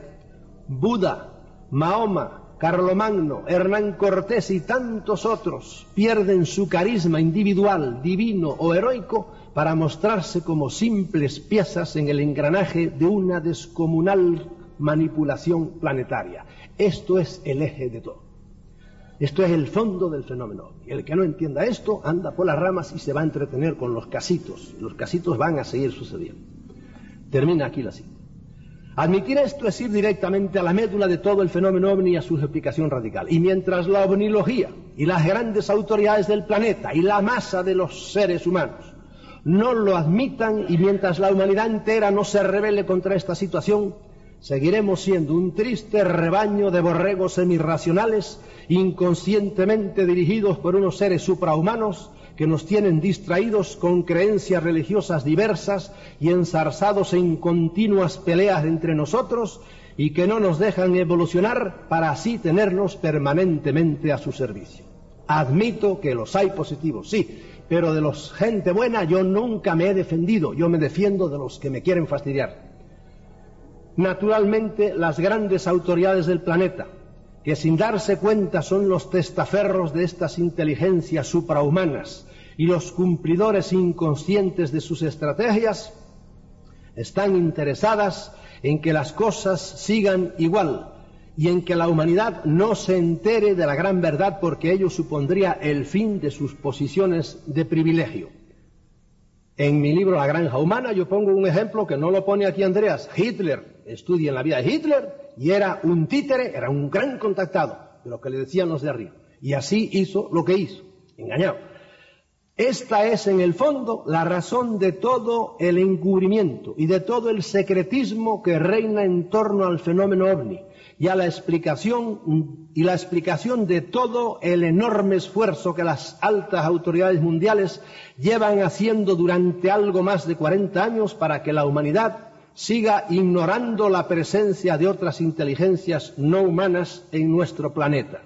Buda, Mahoma, Carlomagno, Hernán Cortés y tantos otros pierden su carisma individual, divino o heroico para mostrarse como simples piezas en el engranaje de una descomunal manipulación planetaria. Esto es el eje de todo. Esto es el fondo del fenómeno. Y el que no entienda esto anda por las ramas y se va a entretener con los casitos. Los casitos van a seguir sucediendo. Termina aquí la cita. Admitir esto es ir directamente a la médula de todo el fenómeno ovni y a su explicación radical. Y mientras la ovnilogía y las grandes autoridades del planeta y la masa de los seres humanos no lo admitan, y mientras la humanidad entera no se rebele contra esta situación, seguiremos siendo un triste rebaño de borregos semirracionales, inconscientemente dirigidos por unos seres suprahumanos que nos tienen distraídos con creencias religiosas diversas y enzarzados en continuas peleas entre nosotros, y que no nos dejan evolucionar para así tenernos permanentemente a su servicio. Admito que los hay positivos, sí, pero de los gente buena yo nunca me he defendido, yo me defiendo de los que me quieren fastidiar. Naturalmente, las grandes autoridades del planeta, que sin darse cuenta son los testaferros de estas inteligencias suprahumanas y los cumplidores inconscientes de sus estrategias, están interesadas en que las cosas sigan igual y en que la humanidad no se entere de la gran verdad, porque ello supondría el fin de sus posiciones de privilegio. En mi libro La Granja Humana yo pongo un ejemplo que no lo pone aquí Andreas. Hitler, estudien la vida de Hitler, y era un títere, era un gran contactado de lo que le decían los de arriba. Y así hizo lo que hizo, engañado. Esta es en el fondo la razón de todo el encubrimiento y de todo el secretismo que reina en torno al fenómeno ovni, y a la explicación y la explicación de todo el enorme esfuerzo que las altas autoridades mundiales llevan haciendo durante algo más de cuarenta años para que la humanidad siga ignorando la presencia de otras inteligencias no humanas en nuestro planeta.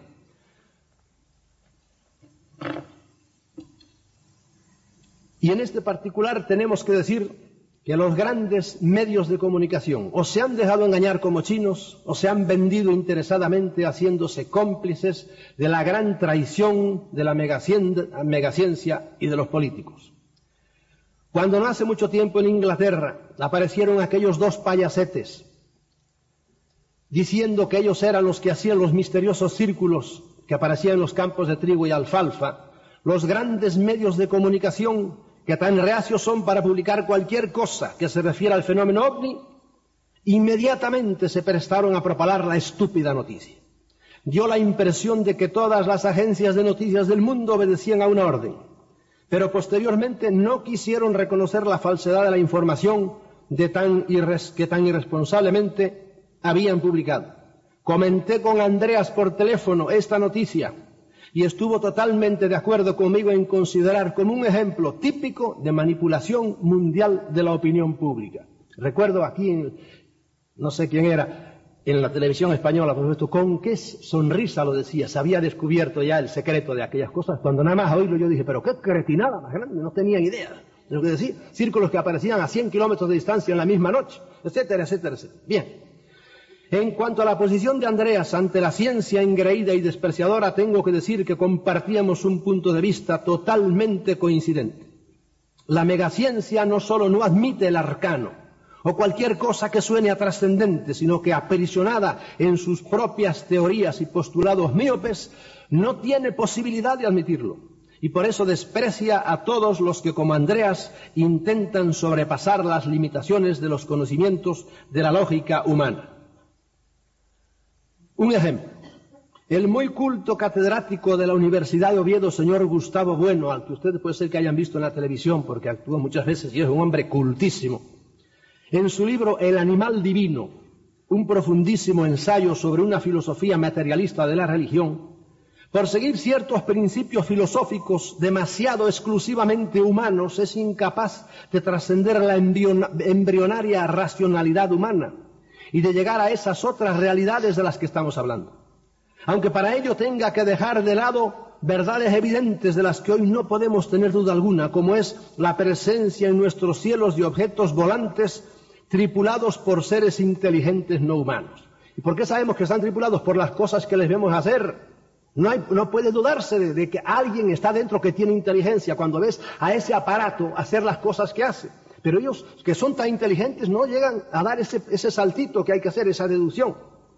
Y en este particular tenemos que decir que los grandes medios de comunicación o se han dejado engañar como chinos o se han vendido interesadamente haciéndose cómplices de la gran traición de la megaciencia y de los políticos. Cuando no hace mucho tiempo en Inglaterra aparecieron aquellos dos payasetes diciendo que ellos eran los que hacían los misteriosos círculos que aparecían en los campos de trigo y alfalfa, los grandes medios de comunicación, que tan reacios son para publicar cualquier cosa que se refiera al fenómeno ovni, inmediatamente se prestaron a propagar la estúpida noticia. Dio la impresión de que todas las agencias de noticias del mundo obedecían a una orden, pero posteriormente no quisieron reconocer la falsedad de la información de tan irres- que tan irresponsablemente habían publicado. Comenté con Andreas por teléfono esta noticia y estuvo totalmente de acuerdo conmigo en considerar como un ejemplo típico de manipulación mundial de la opinión pública. Recuerdo aquí, en, no sé quién era, en la televisión española, por supuesto, con qué sonrisa lo decía, se había descubierto ya el secreto de aquellas cosas, cuando nada más a oírlo yo dije, pero qué cretinada más grande, no tenía idea de lo que decía. Círculos que aparecían a cien kilómetros de distancia en la misma noche, etcétera, etcétera, etcétera. Bien. En cuanto a la posición de Andreas ante la ciencia engreída y despreciadora, tengo que decir que compartíamos un punto de vista totalmente coincidente. La megaciencia no solo no admite el arcano o cualquier cosa que suene a trascendente, sino que aprisionada en sus propias teorías y postulados míopes, no tiene posibilidad de admitirlo. Y por eso desprecia a todos los que, como Andreas, intentan sobrepasar las limitaciones de los conocimientos de la lógica humana. Un ejemplo. El muy culto catedrático de la Universidad de Oviedo, señor Gustavo Bueno, al que ustedes puede ser que hayan visto en la televisión porque actúa muchas veces y es un hombre cultísimo, en su libro El animal divino, un profundísimo ensayo sobre una filosofía materialista de la religión, por seguir ciertos principios filosóficos demasiado exclusivamente humanos, es incapaz de trascender la embrionaria racionalidad humana y de llegar a esas otras realidades de las que estamos hablando. Aunque para ello tenga que dejar de lado verdades evidentes de las que hoy no podemos tener duda alguna, como es la presencia en nuestros cielos de objetos volantes tripulados por seres inteligentes no humanos. ¿Y por qué sabemos que están tripulados? Por las cosas que les vemos hacer. No, hay, no puede dudarse de, de que alguien está dentro que tiene inteligencia cuando ves a ese aparato hacer las cosas que hace. Pero ellos, que son tan inteligentes, no llegan a dar ese, ese saltito que hay que hacer, esa deducción.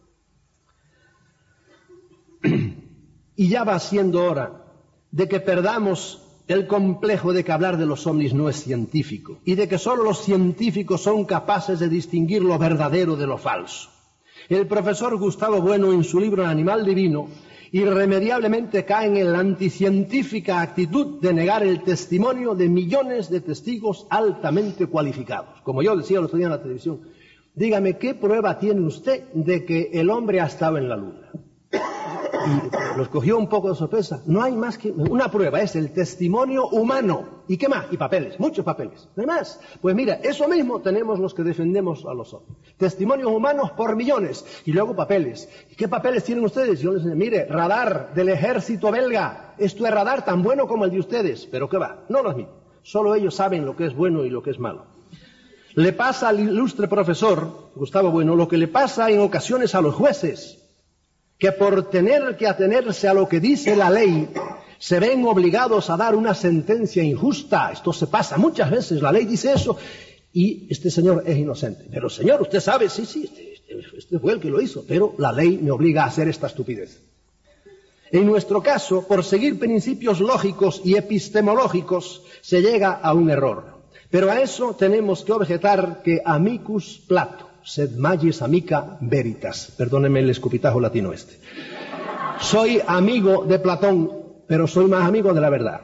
Y ya va siendo hora de que perdamos el complejo de que hablar de los ovnis no es científico y de que solo los científicos son capaces de distinguir lo verdadero de lo falso. El profesor Gustavo Bueno, en su libro El animal divino, irremediablemente cae en la anticientífica actitud de negar el testimonio de millones de testigos altamente cualificados. Como yo decía el otro día en la televisión, dígame, ¿qué prueba tiene usted de que el hombre ha estado en la luna? Y los cogió un poco de sorpresa. No hay más que una prueba, es el testimonio humano. ¿Y qué más? Y papeles, muchos papeles. No hay más. Pues mira, eso mismo tenemos los que defendemos a los hombres. Testimonios humanos por millones. Y luego papeles. ¿Y qué papeles tienen ustedes? Yo les digo, mire, radar del ejército belga. Esto es radar tan bueno como el de ustedes. Pero ¿qué va? No lo admito. Solo ellos saben lo que es bueno y lo que es malo. Le pasa al ilustre profesor, Gustavo Bueno, lo que le pasa en ocasiones a los jueces, que por tener que atenerse a lo que dice la ley, se ven obligados a dar una sentencia injusta. Esto se pasa muchas veces, la ley dice eso, y este señor es inocente. Pero señor, usted sabe, sí, sí, este, este, este fue el que lo hizo, pero la ley me obliga a hacer esta estupidez. En nuestro caso, por seguir principios lógicos y epistemológicos, se llega a un error. Pero a eso tenemos que objetar que amicus Plato, sed magis amica veritas. Perdónenme el escupitajo latino este. Soy amigo de Platón, pero soy más amigo de la verdad.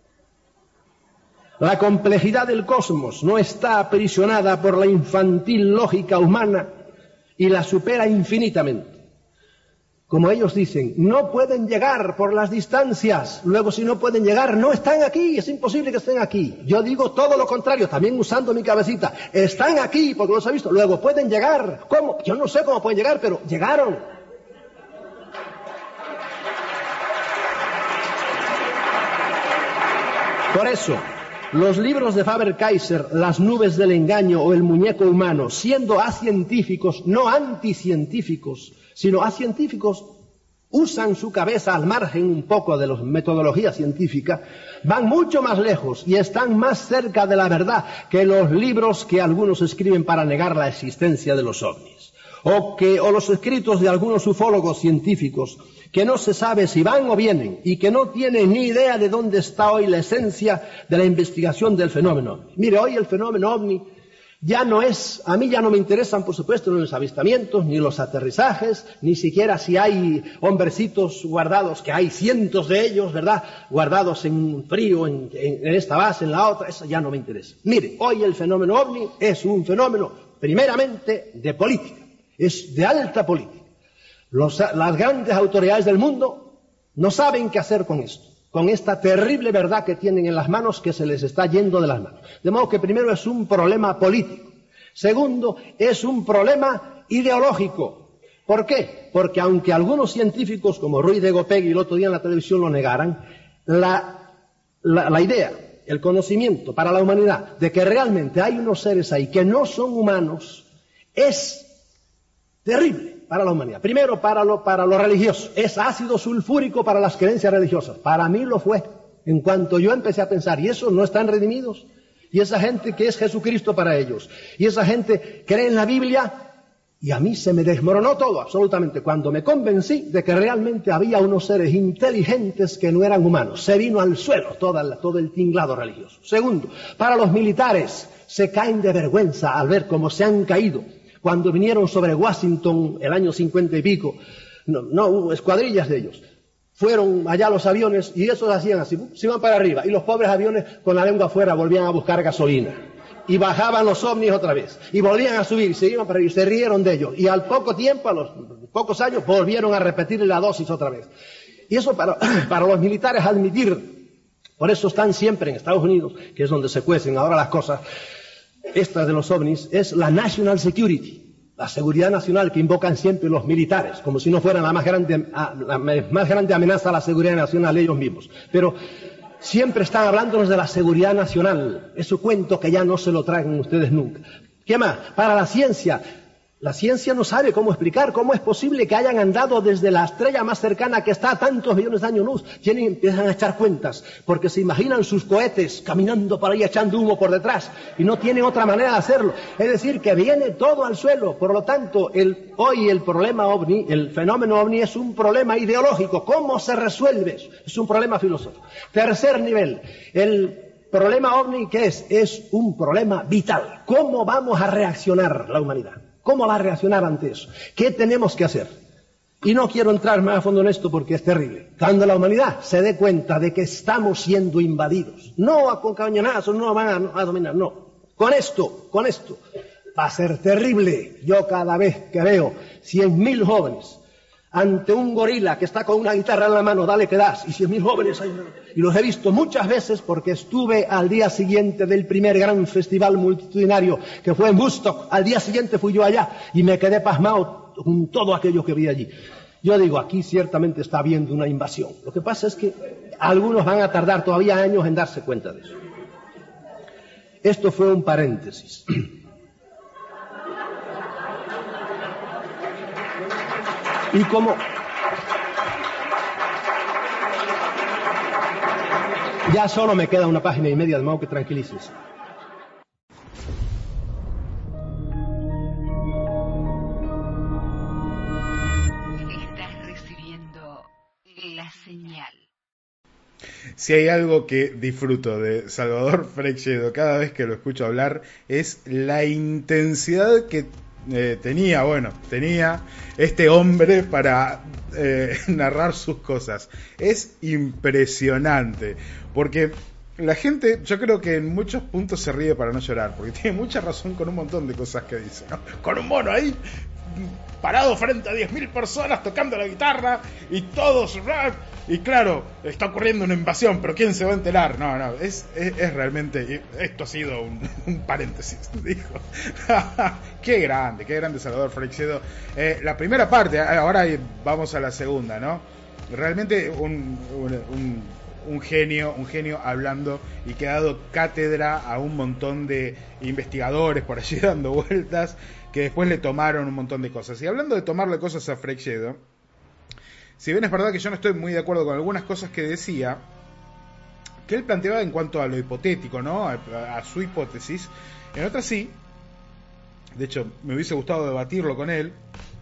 La complejidad del cosmos no está aprisionada por la infantil lógica humana y la supera infinitamente. Como ellos dicen, no pueden llegar por las distancias. Luego, si no pueden llegar, no están aquí. Es imposible que estén aquí. Yo digo todo lo contrario, también usando mi cabecita. Están aquí, porque los he visto. Luego, pueden llegar. ¿Cómo? Yo no sé cómo pueden llegar, pero llegaron. Por eso, los libros de Faber-Kaiser, Las nubes del engaño o El muñeco humano, siendo acientíficos, no anticientíficos, sino acientíficos, usan su cabeza al margen un poco de la metodología científica, van mucho más lejos y están más cerca de la verdad que los libros que algunos escriben para negar la existencia de los ovnis, o, que, o los escritos de algunos ufólogos científicos, que no se sabe si van o vienen y que no tienen ni idea de dónde está hoy la esencia de la investigación del fenómeno. Mire, hoy el fenómeno ovni ya no es, a mí ya no me interesan, por supuesto, ni los avistamientos, ni los aterrizajes, ni siquiera si hay hombrecitos guardados, que hay cientos de ellos, ¿verdad?, guardados en frío, en, en, en esta base, en la otra, eso ya no me interesa. Mire, hoy el fenómeno ovni es un fenómeno, primeramente, de política, es de alta política. Los, las grandes autoridades del mundo no saben qué hacer con esto, con esta terrible verdad que tienen en las manos, que se les está yendo de las manos. De modo que primero es un problema político. Segundo, es un problema ideológico. ¿Por qué? Porque aunque algunos científicos como Ruiz de Gopegui el otro día en la televisión lo negaran, la, la, la idea, el conocimiento para la humanidad de que realmente hay unos seres ahí que no son humanos es terrible para la humanidad. Primero, para lo, para lo religioso. Es ácido sulfúrico para las creencias religiosas. Para mí lo fue. En cuanto yo empecé a pensar, ¿y esos no están redimidos? ¿Y esa gente que es Jesucristo para ellos? ¿Y esa gente cree en la Biblia? Y a mí se me desmoronó todo, absolutamente, cuando me convencí de que realmente había unos seres inteligentes que no eran humanos. Se vino al suelo toda la, todo el tinglado religioso. Segundo, para los militares se caen de vergüenza al ver cómo se han caído cuando vinieron sobre Washington el año cincuenta y pico. No, no, escuadrillas de ellos. Fueron allá los aviones y esos hacían así, se iban para arriba. Y los pobres aviones con la lengua afuera volvían a buscar gasolina. Y bajaban los ovnis otra vez. Y volvían a subir, y se iban para arriba, y se rieron de ellos. Y al poco tiempo, a los pocos años, volvieron a repetir la dosis otra vez. Y eso para, para los militares admitir. Por eso están siempre en Estados Unidos, que es donde se cuecen ahora las cosas, estas de los ovnis, es la National Security, la seguridad nacional que invocan siempre los militares, como si no fuera la más grande, la más grande amenaza a la seguridad nacional ellos mismos. Pero siempre están hablándonos de la seguridad nacional, ese cuento que ya no se lo traen ustedes nunca. ¿Qué más? Para la ciencia. La ciencia no sabe cómo explicar cómo es posible que hayan andado desde la estrella más cercana que está a tantos millones de años luz. Tienen, empiezan a echar cuentas, porque se imaginan sus cohetes caminando por ahí echando humo por detrás, y no tienen otra manera de hacerlo. Es decir, que viene todo al suelo. Por lo tanto, el, hoy el problema ovni, el fenómeno ovni es un problema ideológico. ¿Cómo se resuelve eso? Es un problema filosófico. Tercer nivel, el problema ovni, ¿qué es? Es un problema vital. ¿Cómo vamos a reaccionar la humanidad? ¿Cómo va a reaccionar ante eso? ¿Qué tenemos que hacer? Y no quiero entrar más a fondo en esto porque es terrible. Cuando la humanidad se dé cuenta de que estamos siendo invadidos, no con cañonazos, no van a, a dominar, no. Con esto, con esto, va a ser terrible. Yo cada vez que veo cien mil jóvenes ante un gorila que está con una guitarra en la mano, dale que das, y cien mil jóvenes ahí, y los he visto muchas veces porque estuve al día siguiente del primer gran festival multitudinario que fue en Woodstock. Al día siguiente fui yo allá y me quedé pasmado con todo aquello que vi allí. Yo digo, aquí ciertamente está habiendo una invasión. Lo que pasa es que algunos van a tardar todavía años en darse cuenta de eso. Esto fue un paréntesis. Y como ya solo me queda una página y media, de modo que tranquilices. Estás recibiendo la señal. Si hay algo que disfruto de Salvador Freixedo cada vez que lo escucho hablar, es la intensidad que Eh, tenía, bueno, tenía este hombre para eh, narrar sus cosas. Es impresionante, porque la gente, yo creo que en muchos puntos se ríe para no llorar, porque tiene mucha razón con un montón de cosas que dice, ¿no? Con un mono ahí parado frente a diez mil personas tocando la guitarra y todos, y claro, está ocurriendo una invasión, pero ¿quién se va a enterar? No, no, es, es, es realmente, esto ha sido un, un paréntesis, dijo. Qué grande, qué grande Salvador Freixedo. Eh, la primera parte, ahora vamos a la segunda, ¿no? Realmente un, un, un, un genio, un genio hablando y que ha dado cátedra a un montón de investigadores por allí dando vueltas, que después le tomaron un montón de cosas. Y hablando de tomarle cosas a Freixedo, si bien es verdad que yo no estoy muy de acuerdo con algunas cosas que decía, que él planteaba en cuanto a lo hipotético, ¿no? A, a su hipótesis, en otras sí. De hecho, me hubiese gustado debatirlo con él.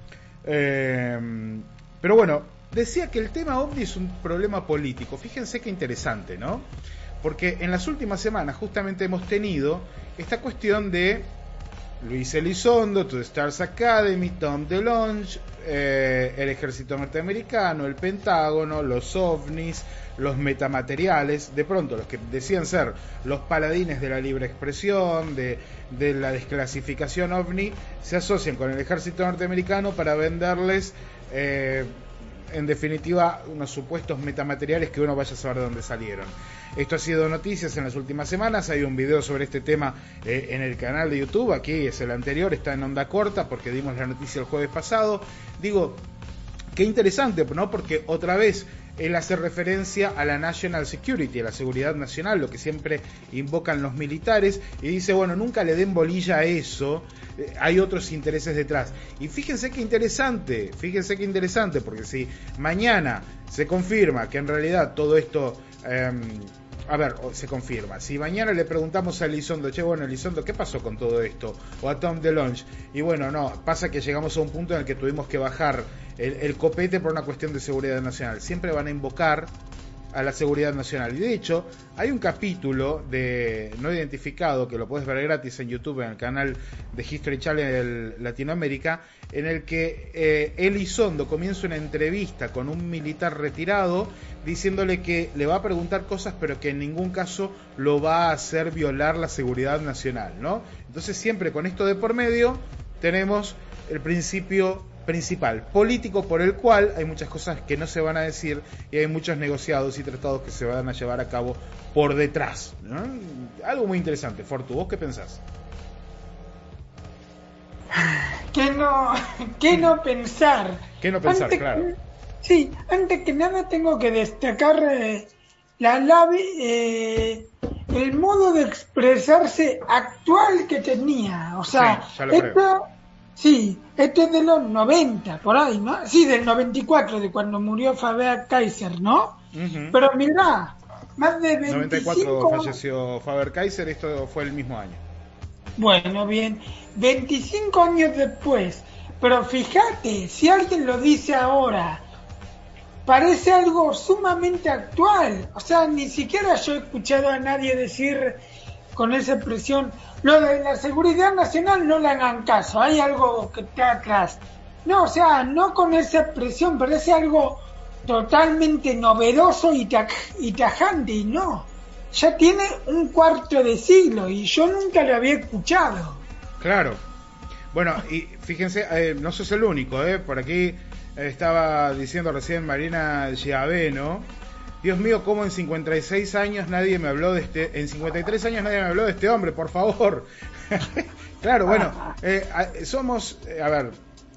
Eh, pero bueno, decía que el tema ovni es un problema político. Fíjense qué interesante, ¿no? Porque en las últimas semanas justamente hemos tenido esta cuestión de Luis Elizondo, To The Stars Academy, Tom DeLonge, eh, el ejército norteamericano, el Pentágono, los ovnis, los metamateriales, de pronto los que decían ser los paladines de la libre expresión, de, de la desclasificación ovni, se asocian con el ejército norteamericano para venderles, eh, en definitiva, unos supuestos metamateriales que uno vaya a saber de dónde salieron. Esto ha sido noticias en las últimas semanas. Hay un video sobre este tema eh, en el canal de YouTube. Aquí es el anterior, está en onda corta porque dimos la noticia el jueves pasado. Digo, qué interesante, ¿no? Porque otra vez él hace referencia a la National Security, a la seguridad nacional, lo que siempre invocan los militares, y dice, bueno, nunca le den bolilla a eso, eh, hay otros intereses detrás. Y fíjense qué interesante, fíjense qué interesante, porque si mañana se confirma que en realidad todo esto eh, a ver, se confirma. Si mañana le preguntamos a Elizondo, che, bueno, Elizondo, ¿qué pasó con todo esto? O a Tom DeLonge, y bueno, no, pasa que llegamos a un punto en el que tuvimos que bajar el, el copete por una cuestión de seguridad nacional. Siempre van a invocar a la seguridad nacional. Y de hecho, hay un capítulo de no identificado que lo puedes ver gratis en YouTube, en el canal de History Channel Latinoamérica, en el que eh, Elizondo comienza una entrevista con un militar retirado diciéndole que le va a preguntar cosas, pero que en ningún caso lo va a hacer violar la seguridad nacional, ¿no? Entonces siempre con esto de por medio tenemos el principio principal político por el cual hay muchas cosas que no se van a decir y hay muchos negociados y tratados que se van a llevar a cabo por detrás, ¿no? Algo muy interesante. Fortu, ¿vos qué pensás? ¿Qué no, qué no pensar? ¿Qué no pensar? Antes, claro. Sí, antes que nada tengo que destacar eh, la clave, eh, el modo de expresarse actual que tenía. O sea, sí, ya lo esto, creo. Sí, esto es de los noventa, por ahí, ¿no? Sí, del noventa y cuatro, de cuando murió Faber Kaiser, ¿no? Uh-huh. Pero mirá, más de veinticinco... noventa y cuatro falleció Faber Kaiser, esto fue el mismo año. Bueno, bien, veinticinco años después, pero fíjate, si alguien lo dice ahora, parece algo sumamente actual. O sea, ni siquiera yo he escuchado a nadie decir con esa expresión, lo de la seguridad nacional no le hagan caso, hay algo que está atrás. No, o sea, no con esa expresión, parece algo totalmente novedoso y, taj- y tajante, y no. Ya tiene un cuarto de siglo y yo nunca lo había escuchado. Claro. Bueno, y fíjense, eh, no sos el único, ¿eh? Por aquí eh, estaba diciendo recién Marina Giaveno, Dios mío, cómo en cincuenta y seis años nadie me habló de este, en cincuenta y tres años nadie me habló de este hombre, por favor. Claro, bueno, eh, somos, eh, a ver,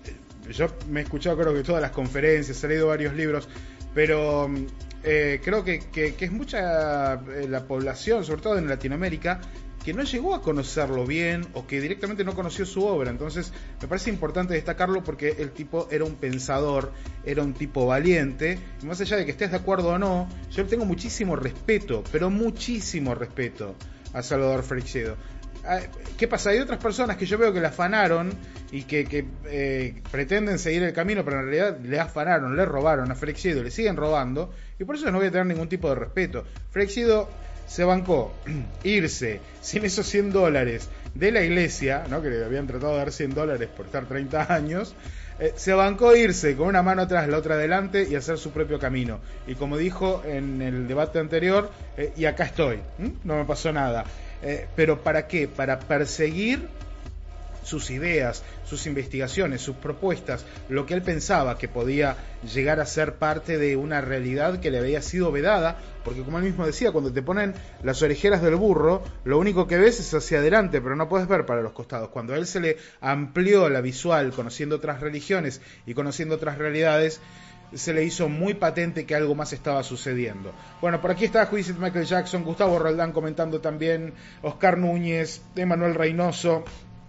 yo me he escuchado creo que todas las conferencias, he leído varios libros, pero eh, creo que, que, que es mucha eh, la población, sobre todo en Latinoamérica, que no llegó a conocerlo bien o que directamente no conoció su obra. Entonces me parece importante destacarlo porque el tipo era un pensador, era un tipo valiente, y más allá de que estés de acuerdo o no, yo tengo muchísimo respeto, pero muchísimo respeto a Salvador Freixedo. ¿Qué pasa? Hay otras personas que yo veo que le afanaron y que, que eh, pretenden seguir el camino, pero en realidad le afanaron, le robaron a Freixedo, le siguen robando, y por eso no voy a tener ningún tipo de respeto. Freixedo se bancó irse sin esos cien dólares de la iglesia, ¿no? Que le habían tratado de dar cien dólares por estar treinta años, eh, se bancó irse con una mano atrás, la otra adelante y hacer su propio camino. Y como dijo en el debate anterior, eh, y acá estoy, ¿m? No me pasó nada. Eh, ¿Pero para qué? Para perseguir sus ideas, sus investigaciones, sus propuestas, lo que él pensaba que podía llegar a ser parte de una realidad que le había sido vedada, porque como él mismo decía, cuando te ponen las orejeras del burro, lo único que ves es hacia adelante, pero no puedes ver para los costados. Cuando a él se le amplió la visual, conociendo otras religiones y conociendo otras realidades, se le hizo muy patente que algo más estaba sucediendo. Bueno, por aquí está Juicio Michael Jackson, Gustavo Roldán comentando también, Oscar Núñez, Emanuel Reynoso,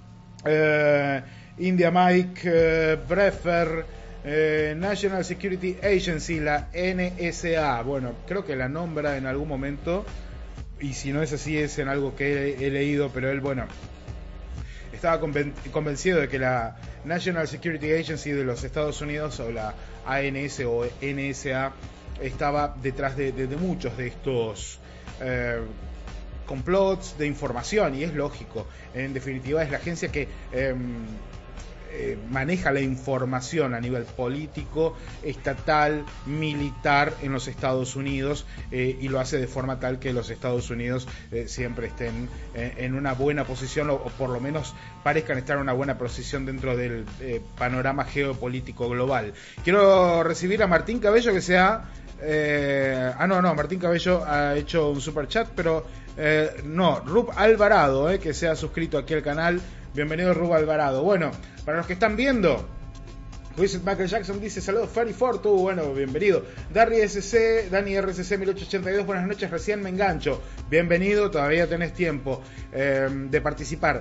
eh, India Mike, eh, Breffer, eh, National Security Agency, la N S A. Bueno, creo que la nombra en algún momento, y si no es así es en algo que he, he leído, pero él, bueno, estaba conven- convencido de que la National Security Agency de los Estados Unidos, o la A N S o N S A, estaba detrás de, de, de muchos de estos eh, complots de información, y es lógico. En definitiva es la agencia que eh, eh, maneja la información a nivel político, estatal, militar en los Estados Unidos, eh, y lo hace de forma tal que los Estados Unidos eh, siempre estén eh, en una buena posición, o, o por lo menos parezcan estar en una buena posición dentro del eh, panorama geopolítico global. Quiero recibir a Martín Cabello, que sea eh, ah no, no, Martín Cabello ha hecho un super chat, pero eh, no, Rub Alvarado, eh, que se ha suscrito aquí al canal. Bienvenido, Rub Alvarado. Bueno, para los que están viendo, Wizard Michael Jackson dice: saludos Fanny Fortu, bueno, bienvenido. Darry S C, Dani R C C mil ochocientos ochenta y dos, buenas noches, recién me engancho. Bienvenido, todavía tenés tiempo eh, de participar.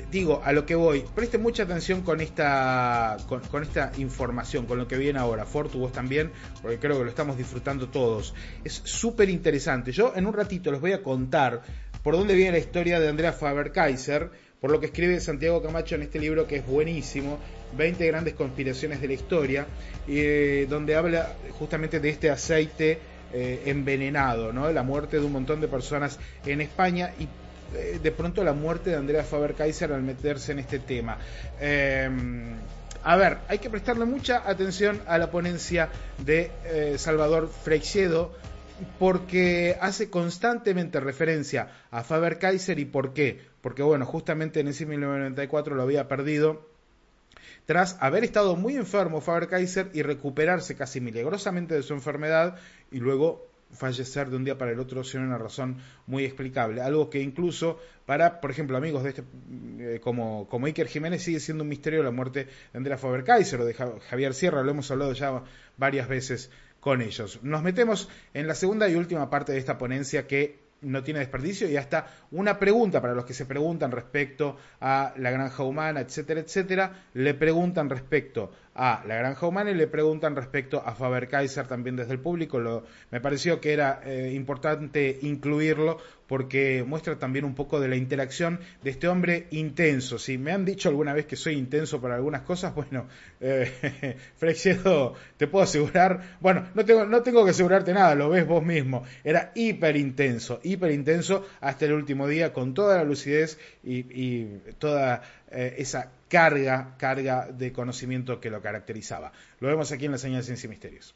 digo, a lo que voy, preste mucha atención con esta, con, con esta información, con lo que viene ahora. Fortu, vos también, porque creo que lo estamos disfrutando todos. Es súper interesante. Yo en un ratito les voy a contar por dónde viene la historia de Andrea Faber-Kaiser, por lo que escribe Santiago Camacho en este libro que es buenísimo, veinte grandes conspiraciones de la historia, eh, donde habla justamente de este aceite eh, envenenado, ¿no? La muerte de un montón de personas en España y eh, de pronto la muerte de Andrea Faber-Kaiser al meterse en este tema. Eh, a ver, hay que prestarle mucha atención a la ponencia de eh, Salvador Freixedo, porque hace constantemente referencia a Faber-Kaiser. ¿Y por qué? Porque bueno, justamente en ese mil novecientos noventa y cuatro lo había perdido tras haber estado muy enfermo Faber-Kaiser y recuperarse casi milagrosamente de su enfermedad y luego fallecer de un día para el otro sin una razón muy explicable, algo que incluso para, por ejemplo, amigos de este eh, como, como Iker Jiménez sigue siendo un misterio la muerte de Andrea Faber-Kaiser o de Javier Sierra, lo hemos hablado ya varias veces con ellos. Nos metemos en la segunda y última parte de esta ponencia que no tiene desperdicio y hasta una pregunta para los que se preguntan respecto a la granja humana, etcétera, etcétera, le preguntan respecto a la granja humana y le preguntan respecto a Faber-Kaiser también desde el público. Lo, me pareció que era eh, importante incluirlo porque muestra también un poco de la interacción de este hombre intenso. Si me han dicho alguna vez que soy intenso para algunas cosas, bueno, eh, Freixedo, te puedo asegurar, bueno, no tengo, no tengo que asegurarte nada, lo ves vos mismo, era hiper intenso, hiper intenso hasta el último día con toda la lucidez y, y toda eh, esa carga, carga de conocimiento que lo caracterizaba. Lo vemos aquí en la señal de Ciencia y Misterios.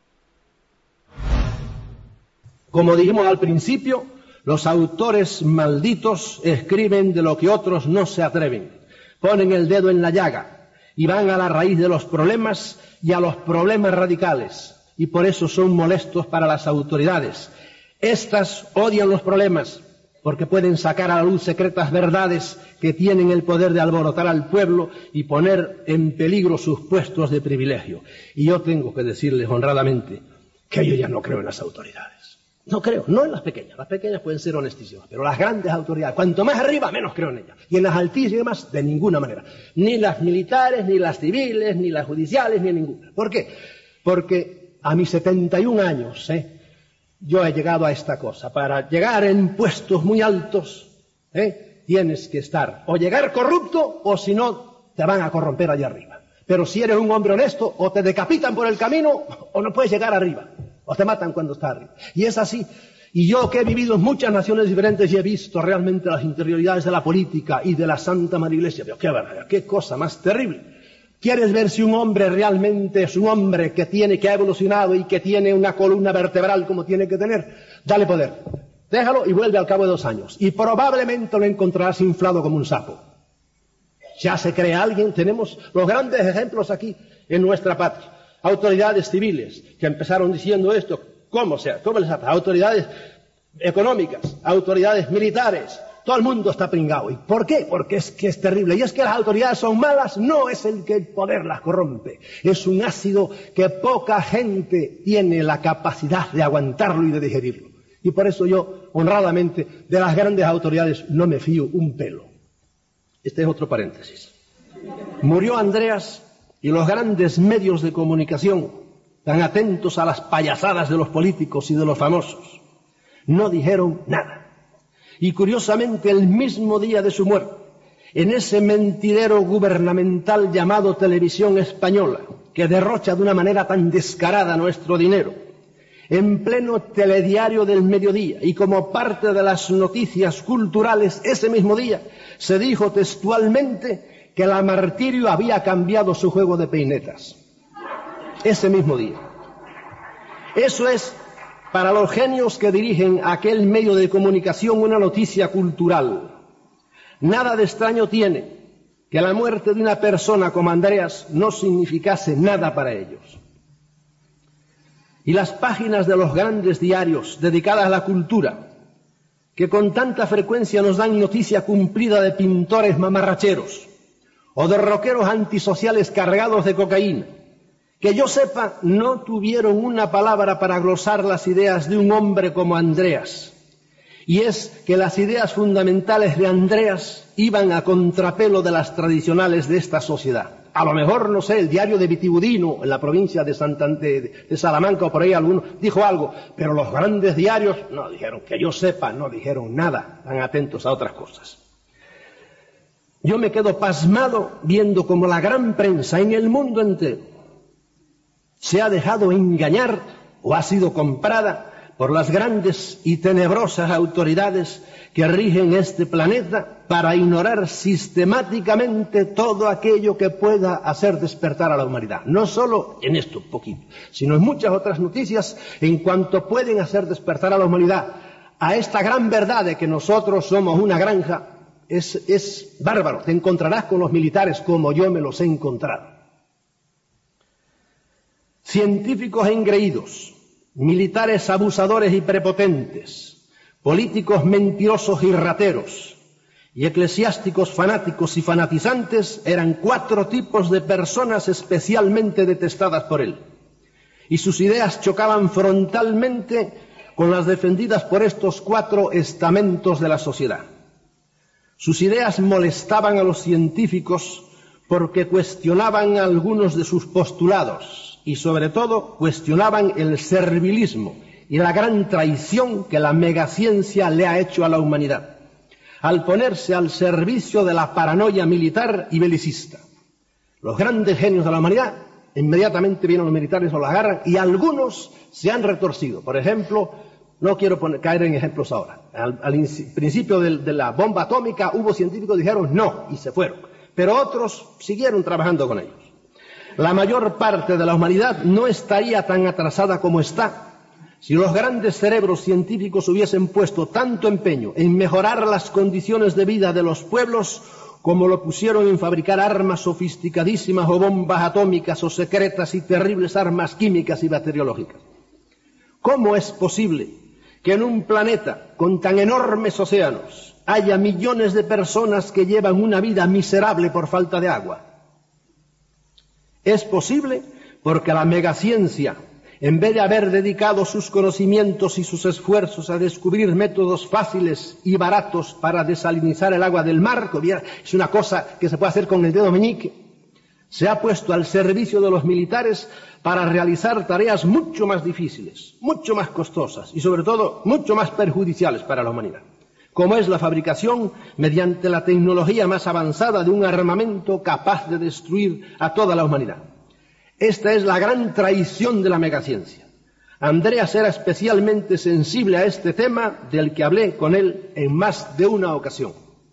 Como dijimos al principio, los autores malditos escriben de lo que otros no se atreven, ponen el dedo en la llaga y van a la raíz de los problemas y a los problemas radicales, y por eso son molestos para las autoridades. Estas odian los problemas porque pueden sacar a la luz secretas verdades que tienen el poder de alborotar al pueblo y poner en peligro sus puestos de privilegio. Y yo tengo que decirles honradamente que yo ya no creo en las autoridades. No creo, no en las pequeñas. Las pequeñas pueden ser honestísimas, pero las grandes autoridades, cuanto más arriba, menos creo en ellas. Y en las altísimas, de ninguna manera. Ni las militares, ni las civiles, ni las judiciales, ni ninguna. ¿Por qué? Porque a mis setenta y un años, ¿eh? yo he llegado a esta cosa. Para llegar en puestos muy altos, ¿eh? tienes que estar o llegar corrupto o si no, te van a corromper allá arriba. Pero si eres un hombre honesto, o te decapitan por el camino o no puedes llegar arriba. O te matan cuando estás arriba. Y es así. Y yo que he vivido en muchas naciones diferentes y he visto realmente las interioridades de la política y de la Santa Madre Iglesia. Pero qué barbaridad, qué cosa más terrible. ¿Quieres ver si un hombre realmente es un hombre que tiene, que ha evolucionado y que tiene una columna vertebral como tiene que tener? Dale poder. Déjalo y vuelve al cabo de dos años. Y probablemente lo encontrarás inflado como un sapo. Ya se cree alguien. Tenemos los grandes ejemplos aquí en nuestra patria. Autoridades civiles que empezaron diciendo esto, ¿cómo sea? ¿Cómo les hace? Autoridades económicas, autoridades militares, todo el mundo está pringado. ¿Y por qué? Porque es que es terrible. Y es que las autoridades son malas, no es el que el poder las corrompe. Es un ácido que poca gente tiene la capacidad de aguantarlo y de digerirlo. Y por eso yo, honradamente, de las grandes autoridades no me fío un pelo. Este es otro paréntesis. Murió Andreas. Y los grandes medios de comunicación, tan atentos a las payasadas de los políticos y de los famosos, no dijeron nada. Y curiosamente, el mismo día de su muerte, en ese mentidero gubernamental llamado Televisión Española, que derrocha de una manera tan descarada nuestro dinero, en pleno telediario del mediodía y como parte de las noticias culturales, ese mismo día se dijo textualmente que la Martirio había cambiado su juego de peinetas. Ese mismo día. Eso es, para los genios que dirigen aquel medio de comunicación, una noticia cultural. Nada de extraño tiene que la muerte de una persona como Andreas no significase nada para ellos. Y las páginas de los grandes diarios dedicadas a la cultura, que con tanta frecuencia nos dan noticia cumplida de pintores mamarracheros, o de rockeros antisociales cargados de cocaína, que yo sepa, no tuvieron una palabra para glosar las ideas de un hombre como Andreas. y es que las ideas fundamentales de Andreas iban a contrapelo de las tradicionales de esta sociedad. A lo mejor, no sé, el diario de Vitibudino, en la provincia de, Santander, de Salamanca o por ahí alguno, dijo algo, pero los grandes diarios no dijeron, que yo sepa, no dijeron nada, están atentos a otras cosas. Yo me quedo pasmado viendo cómo la gran prensa en el mundo entero se ha dejado engañar o ha sido comprada por las grandes y tenebrosas autoridades que rigen este planeta para ignorar sistemáticamente todo aquello que pueda hacer despertar a la humanidad. No solo en esto, poquito, sino en muchas otras noticias en cuanto pueden hacer despertar a la humanidad a esta gran verdad de que nosotros somos una granja. Es, es bárbaro. Te encontrarás con los militares como yo me los he encontrado. Científicos engreídos, militares abusadores y prepotentes, políticos mentirosos y rateros, y eclesiásticos fanáticos y fanatizantes eran cuatro tipos de personas especialmente detestadas por él. Y sus ideas chocaban frontalmente con las defendidas por estos cuatro estamentos de la sociedad. Sus ideas molestaban a los científicos porque cuestionaban algunos de sus postulados y, sobre todo, cuestionaban el servilismo y la gran traición que la megaciencia le ha hecho a la humanidad, al ponerse al servicio de la paranoia militar y belicista. Los grandes genios de la humanidad, inmediatamente vienen los militares o la agarran, y algunos se han retorcido. Por ejemplo, no quiero poner, caer en ejemplos ahora. Al, al principio de, de la bomba atómica hubo científicos que dijeron no y se fueron, pero otros siguieron trabajando con ellos. La mayor parte de la humanidad no estaría tan atrasada como está si los grandes cerebros científicos hubiesen puesto tanto empeño en mejorar las condiciones de vida de los pueblos como lo pusieron en fabricar armas sofisticadísimas o bombas atómicas o secretas y terribles armas químicas y bacteriológicas. ¿Cómo es posible que en un planeta con tan enormes océanos haya millones de personas que llevan una vida miserable por falta de agua? Es posible porque la megaciencia, en vez de haber dedicado sus conocimientos y sus esfuerzos a descubrir métodos fáciles y baratos para desalinizar el agua del mar, que es una cosa que se puede hacer con el dedo meñique, se ha puesto al servicio de los militares para realizar tareas mucho más difíciles, mucho más costosas y, sobre todo, mucho más perjudiciales para la humanidad, como es la fabricación mediante la tecnología más avanzada de un armamento capaz de destruir a toda la humanidad. Esta es la gran traición de la megaciencia. Andreas era especialmente sensible a este tema, del que hablé con él en más de una ocasión.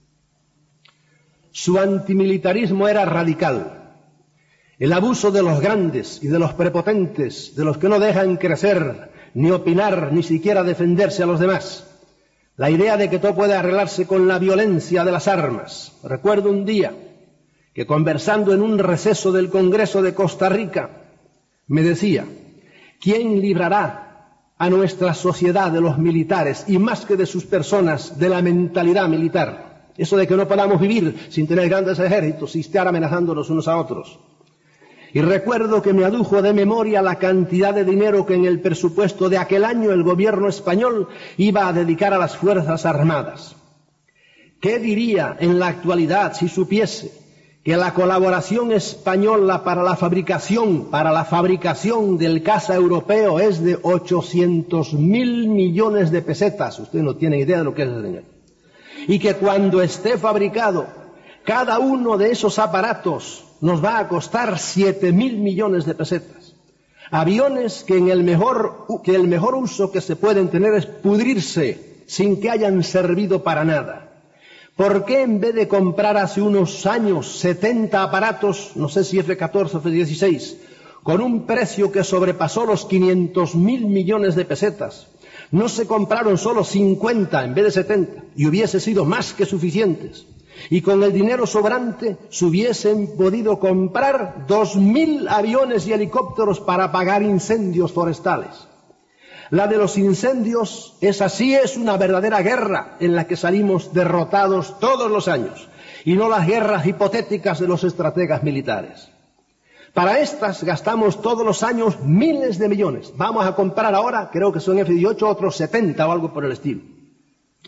Su antimilitarismo era radical. El abuso de los grandes y de los prepotentes, de los que no dejan crecer, ni opinar, ni siquiera defenderse a los demás. La idea de que todo puede arreglarse con la violencia de las armas. Recuerdo un día que, conversando en un receso del Congreso de Costa Rica, me decía: ¿quién librará a nuestra sociedad de los militares, y más que de sus personas, de la mentalidad militar? Eso de que no podamos vivir sin tener grandes ejércitos y estar amenazándonos unos a otros. Y recuerdo que me adujo de memoria la cantidad de dinero que en el presupuesto de aquel año el gobierno español iba a dedicar a las Fuerzas Armadas. ¿Qué diría en la actualidad si supiese que la colaboración española para la fabricación, para la fabricación del caza europeo es de ochocientos mil millones de pesetas? Usted no tiene idea de lo que es ese dinero. Y que cuando esté fabricado, cada uno de esos aparatos nos va a costar siete mil millones de pesetas. Aviones que en el mejor, que el mejor uso que se pueden tener es pudrirse sin que hayan servido para nada. ¿Por qué en vez de comprar hace unos años setenta aparatos, no sé si F catorce o F dieciséis, con un precio que sobrepasó los quinientos mil millones de pesetas, no se compraron solo cincuenta en vez de setenta, y hubiese sido más que suficientes? Y con el dinero sobrante se hubiesen podido comprar dos mil aviones y helicópteros para apagar incendios forestales. La de los incendios, esa sí es una verdadera guerra en la que salimos derrotados todos los años, y no las guerras hipotéticas de los estrategas militares. Para estas gastamos todos los años miles de millones. Vamos a comprar ahora, creo que son F dieciocho, otros setenta o algo por el estilo.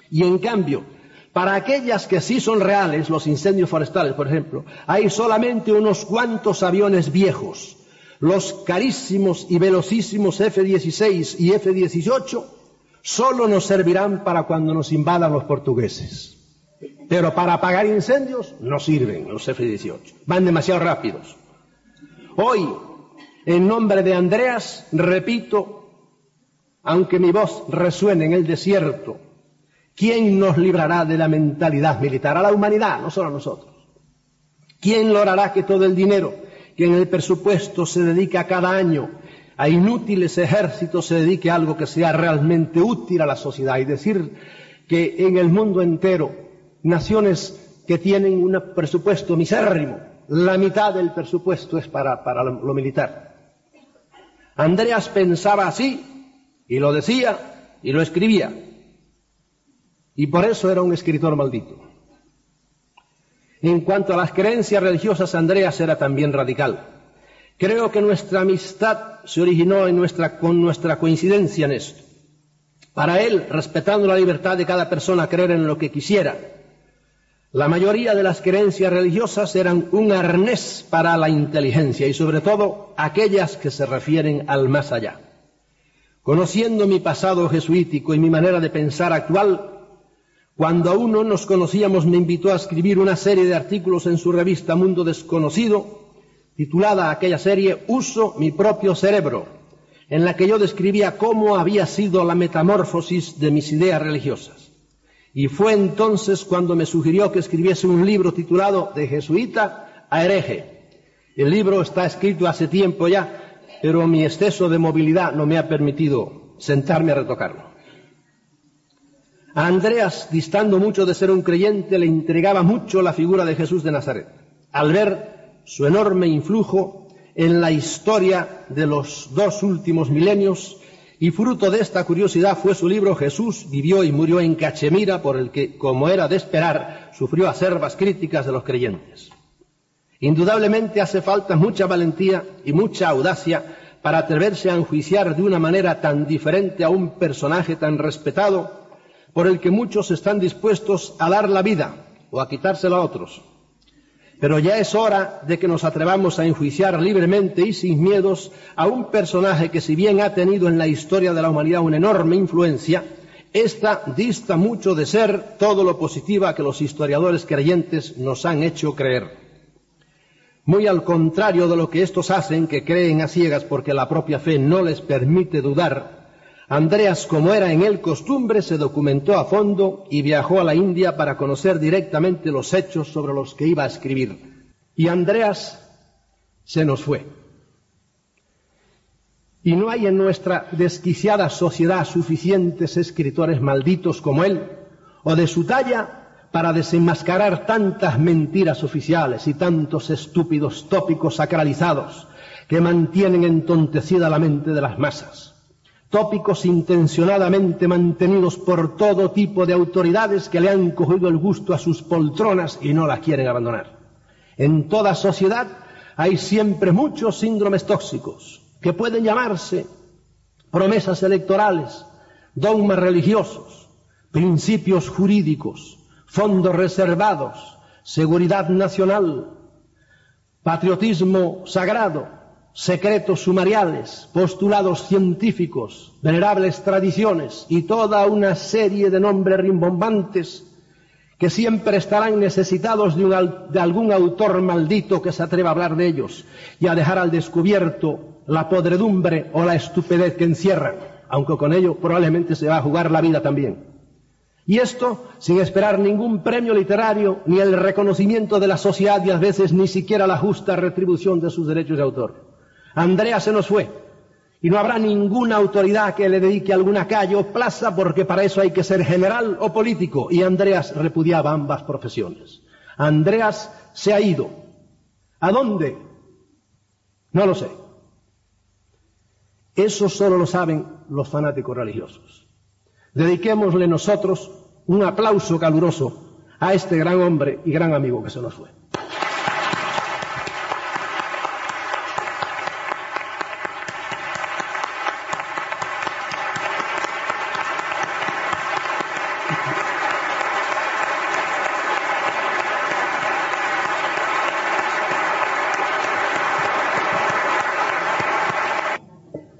Y en cambio, para aquellas que sí son reales, los incendios forestales, por ejemplo, hay solamente unos cuantos aviones viejos. Los carísimos y velocísimos F dieciséis y F dieciocho solo nos servirán para cuando nos invadan los portugueses. Pero para apagar incendios no sirven los F dieciocho. Van demasiado rápidos. Hoy, en nombre de Andreas, repito, aunque mi voz resuene en el desierto, ¿quién nos librará de la mentalidad militar? A la humanidad, no solo a nosotros. ¿Quién logrará que todo el dinero que en el presupuesto se dedica cada año a inútiles ejércitos se dedique a algo que sea realmente útil a la sociedad? Y decir que en el mundo entero, naciones que tienen un presupuesto misérrimo, la mitad del presupuesto es para, para lo, lo militar. Andreas pensaba así, y lo decía, y lo escribía. Y por eso era un escritor maldito. En cuanto a las creencias religiosas, Andreas era también radical. Creo que nuestra amistad se originó en nuestra, con nuestra coincidencia en esto. Para él, respetando la libertad de cada persona a creer en lo que quisiera, la mayoría de las creencias religiosas eran un arnés para la inteligencia y sobre todo aquellas que se refieren al más allá. Conociendo mi pasado jesuítico y mi manera de pensar actual, cuando aún no nos conocíamos me invitó a escribir una serie de artículos en su revista Mundo Desconocido, titulada aquella serie Uso mi propio cerebro, en la que yo describía cómo había sido la metamorfosis de mis ideas religiosas. Y fue entonces cuando me sugirió que escribiese un libro titulado De jesuita a hereje. El libro está escrito hace tiempo ya, pero mi exceso de movilidad no me ha permitido sentarme a retocarlo. A Andreas, distando mucho de ser un creyente, le intrigaba mucho la figura de Jesús de Nazaret, al ver su enorme influjo en la historia de los dos últimos milenios, y fruto de esta curiosidad fue su libro Jesús vivió y murió en Cachemira, por el que, como era de esperar, sufrió acerbas críticas de los creyentes. Indudablemente hace falta mucha valentía y mucha audacia para atreverse a enjuiciar de una manera tan diferente a un personaje tan respetado, por el que muchos están dispuestos a dar la vida o a quitársela a otros. Pero ya es hora de que nos atrevamos a enjuiciar libremente y sin miedos a un personaje que, si bien ha tenido en la historia de la humanidad una enorme influencia, esta dista mucho de ser todo lo positiva que los historiadores creyentes nos han hecho creer. Muy al contrario de lo que estos hacen, que creen a ciegas porque la propia fe no les permite dudar, Andreas, como era en él costumbre, se documentó a fondo y viajó a la India para conocer directamente los hechos sobre los que iba a escribir. Y Andreas se nos fue. Y no hay en nuestra desquiciada sociedad suficientes escritores malditos como él, o de su talla, para desenmascarar tantas mentiras oficiales y tantos estúpidos tópicos sacralizados que mantienen entontecida la mente de las masas. Tópicos intencionadamente mantenidos por todo tipo de autoridades que le han cogido el gusto a sus poltronas y no las quieren abandonar. En toda sociedad hay siempre muchos síndromes tóxicos, que pueden llamarse promesas electorales, dogmas religiosos, principios jurídicos, fondos reservados, seguridad nacional, patriotismo sagrado, secretos sumariales, postulados científicos, venerables tradiciones y toda una serie de nombres rimbombantes que siempre estarán necesitados de, un, de algún autor maldito que se atreva a hablar de ellos y a dejar al descubierto la podredumbre o la estupidez que encierran, aunque con ello probablemente se va a jugar la vida también. Y esto sin esperar ningún premio literario, ni el reconocimiento de la sociedad y a veces ni siquiera la justa retribución de sus derechos de autor. Andreas se nos fue, y no habrá ninguna autoridad que le dedique alguna calle o plaza, porque para eso hay que ser general o político, y Andreas repudiaba ambas profesiones. Andreas se ha ido. ¿A dónde? No lo sé. Eso solo lo saben los fanáticos religiosos. Dediquémosle nosotros un aplauso caluroso a este gran hombre y gran amigo que se nos fue.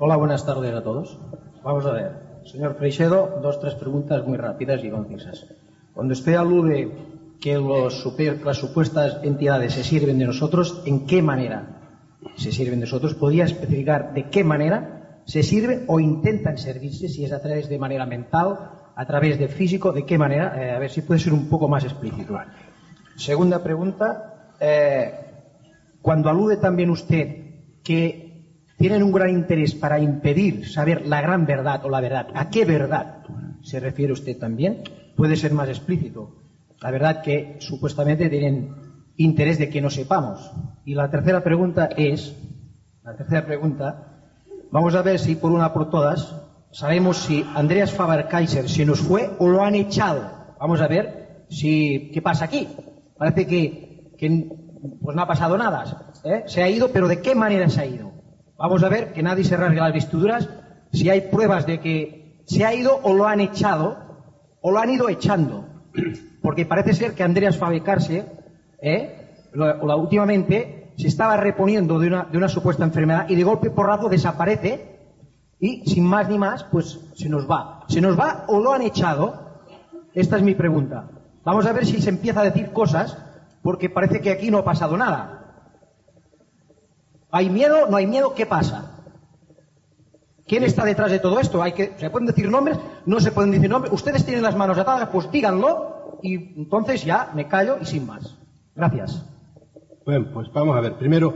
Hola, buenas tardes a todos. Vamos a ver, señor Freixedo, dos, tres preguntas muy rápidas y concisas. Cuando usted alude que los, las supuestas entidades se sirven de nosotros, ¿en qué manera se sirven de nosotros? ¿Podría especificar de qué manera se sirven o intentan servirse? Si es a través de manera mental, a través de físico, ¿de qué manera? Eh, a ver si puede ser un poco más explícito. Segunda pregunta, eh, cuando alude también usted que tienen un gran interés para impedir saber la gran verdad o la verdad, ¿a qué verdad se refiere usted también? Puede ser más explícito. La verdad que supuestamente tienen interés de que no sepamos. Y la tercera pregunta es, la tercera pregunta, vamos a ver si por una por todas sabemos si Andreas Faber-Kaiser se nos fue o lo han echado. Vamos a ver si qué pasa aquí. Parece que, que pues no ha pasado nada. ¿eh? Se ha ido, pero ¿de qué manera se ha ido? Vamos a ver, que nadie se rasgue las vestiduras, si hay pruebas de que se ha ido o lo han echado, o lo han ido echando. Porque parece ser que Andreas Faber-Kaiser, ¿eh? lo, lo, últimamente, se estaba reponiendo de una, de una supuesta enfermedad y de golpe porrazo desaparece y, sin más ni más, pues se nos va. ¿Se nos va o lo han echado? Esta es mi pregunta. Vamos a ver si se empieza a decir cosas, porque parece que aquí no ha pasado nada. ¿Hay miedo? ¿No hay miedo? ¿Qué pasa? ¿Quién está detrás de todo esto? Hay que, ¿se pueden decir nombres? No se pueden decir nombres. Ustedes tienen las manos atadas, pues díganlo y entonces ya me callo y sin más. Gracias. Bueno, pues vamos a ver. Primero,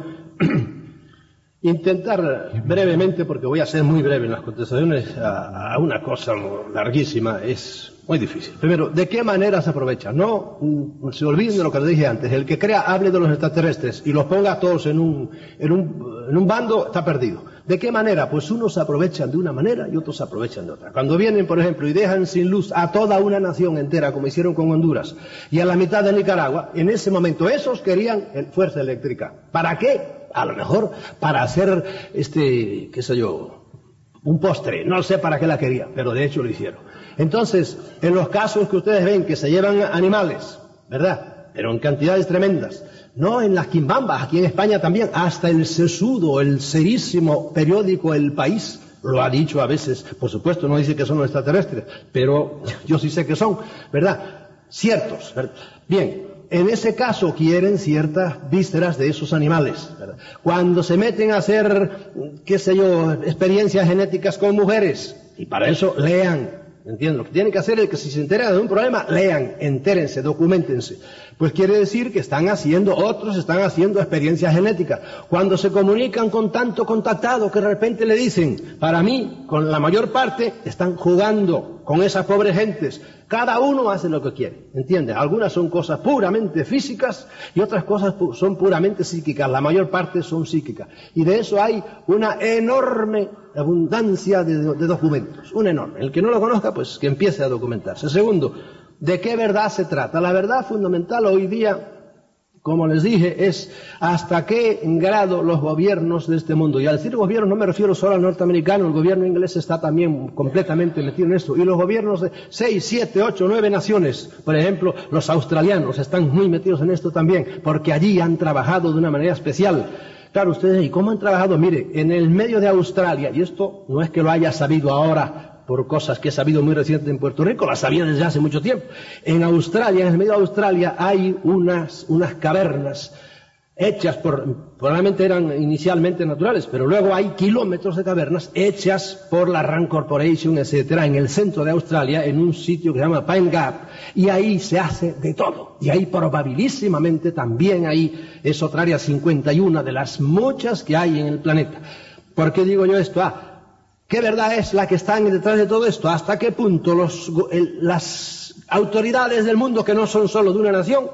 intentar brevemente, porque voy a ser muy breve en las contestaciones a, a una cosa larguísima, es muy difícil. Primero, ¿de qué manera se aprovecha? No mm, se olviden de lo que les dije antes. El que crea, hable de los extraterrestres y los ponga a todos en un, en un, en un bando, está perdido. ¿De qué manera? Pues unos se aprovechan de una manera y otros se aprovechan de otra. Cuando vienen, por ejemplo, y dejan sin luz a toda una nación entera, como hicieron con Honduras, y a la mitad de Nicaragua, en ese momento esos querían fuerza eléctrica. ¿Para qué? A lo mejor para hacer, este, qué sé yo, un postre. No sé para qué la querían, pero de hecho lo hicieron. Entonces, en los casos que ustedes ven que se llevan animales, ¿verdad? Pero en cantidades tremendas. No en las quimbambas, aquí en España también, hasta el sesudo, el serísimo periódico El País, lo ha dicho a veces, por supuesto, no dice que son los extraterrestres, pero yo sí sé que son, ¿verdad? Ciertos, ¿verdad? Bien, en ese caso quieren ciertas vísceras de esos animales, ¿verdad? Cuando se meten a hacer, qué sé yo, experiencias genéticas con mujeres, y para eso lean. ¿Entienden? Lo que tienen que hacer es que si se enteran de un problema, lean, entérense, documentense. Pues quiere decir que están haciendo, otros están haciendo experiencias genéticas. Cuando se comunican con tanto contactado que de repente le dicen, para mí, con la mayor parte, están jugando con esas pobres gentes. Cada uno hace lo que quiere, ¿entiendes? Algunas son cosas puramente físicas y otras cosas pu- son puramente psíquicas. La mayor parte son psíquicas. Y de eso hay una enorme abundancia de, de documentos, un enorme. El que no lo conozca, pues que empiece a documentarse. Segundo, ¿de qué verdad se trata? La verdad fundamental hoy día, como les dije, es hasta qué grado los gobiernos de este mundo, y al decir gobierno no me refiero solo al norteamericano, el gobierno inglés está también completamente metido en esto, y los gobiernos de seis, siete, ocho, nueve naciones, por ejemplo, los australianos están muy metidos en esto también, porque allí han trabajado de una manera especial. Claro, ustedes, ¿y cómo han trabajado? Mire, en el medio de Australia, y esto no es que lo haya sabido ahora, por cosas que he sabido muy reciente en Puerto Rico, las sabía desde hace mucho tiempo. En Australia, en el medio de Australia, hay unas, unas cavernas hechas por, probablemente eran inicialmente naturales, pero luego hay kilómetros de cavernas hechas por la Rand Corporation, etcétera, en el centro de Australia, en un sitio que se llama Pine Gap, y ahí se hace de todo. Y ahí probabilísimamente también ahí es otra área cincuenta y una de las muchas que hay en el planeta. ¿Por qué digo yo esto? Ah, ¿qué verdad es la que está detrás de todo esto? ¿Hasta qué punto los, el, las autoridades del mundo, que no son solo de una nación,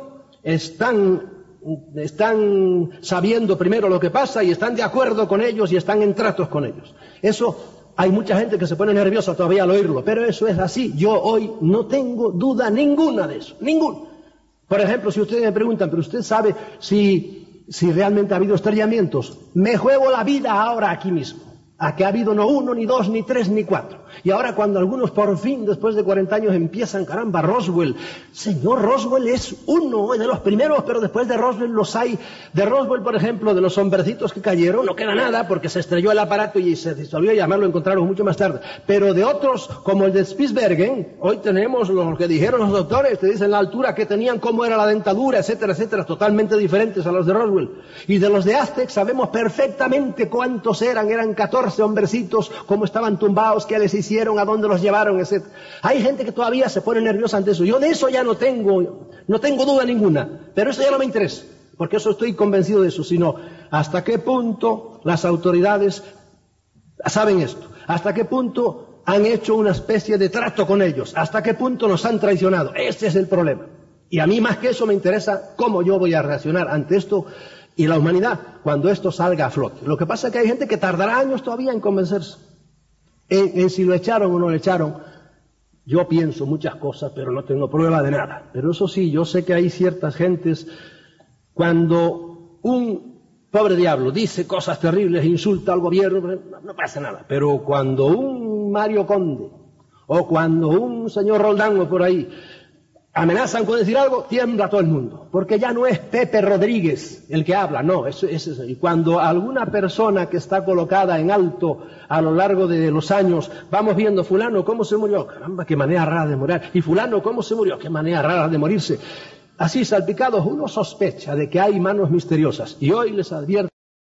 están, están sabiendo primero lo que pasa y están de acuerdo con ellos y están en tratos con ellos? Eso, hay mucha gente que se pone nerviosa todavía al oírlo, pero eso es así. Yo hoy no tengo duda ninguna de eso, ninguna. Por ejemplo, si ustedes me preguntan, ¿pero usted sabe si, si realmente ha habido estrellamientos? Me juego la vida ahora aquí mismo. A que ha habido no uno, ni dos, ni tres, ni cuatro. Y ahora cuando algunos por fin, después de cuarenta años, empiezan, caramba, Roswell. Señor, Roswell es uno de los primeros, pero después de Roswell los hay. De Roswell, por ejemplo, de los hombrecitos que cayeron, no queda nada porque se estrelló el aparato y se disolvió y además lo encontraron mucho más tarde. Pero de otros, como el de Spitsbergen, hoy tenemos lo que dijeron los doctores, te dicen la altura que tenían, cómo era la dentadura, etcétera, etcétera, totalmente diferentes a los de Roswell. Y de los de Aztec sabemos perfectamente cuántos eran, eran catorce hombrecitos, cómo estaban tumbados, qué les hicieron, a dónde los llevaron, etcétera. Hay gente que todavía se pone nerviosa ante eso. Yo de eso ya no tengo, no tengo duda ninguna, pero eso ya no me interesa, porque eso estoy convencido de eso, sino hasta qué punto las autoridades saben esto, hasta qué punto han hecho una especie de trato con ellos, hasta qué punto nos han traicionado. Ese es el problema. Y a mí más que eso me interesa cómo yo voy a reaccionar ante esto y la humanidad cuando esto salga a flote. Lo que pasa es que hay gente que tardará años todavía en convencerse, en, en si lo echaron o no lo echaron. Yo pienso muchas cosas, pero no tengo prueba de nada. Pero eso sí, yo sé que hay ciertas gentes, cuando un pobre diablo dice cosas terribles, insulta al gobierno, no, no pasa nada. Pero cuando un Mario Conde, o cuando un señor Roldán o por ahí, amenazan con decir algo, tiembla todo el mundo, porque ya no es Pepe Rodríguez el que habla, no, es, es, es, y cuando alguna persona que está colocada en alto a lo largo de los años, vamos viendo fulano cómo se murió, caramba, qué manera rara de morir, y fulano cómo se murió, qué manera rara de morirse, así salpicados, uno sospecha de que hay manos misteriosas, y hoy les advierto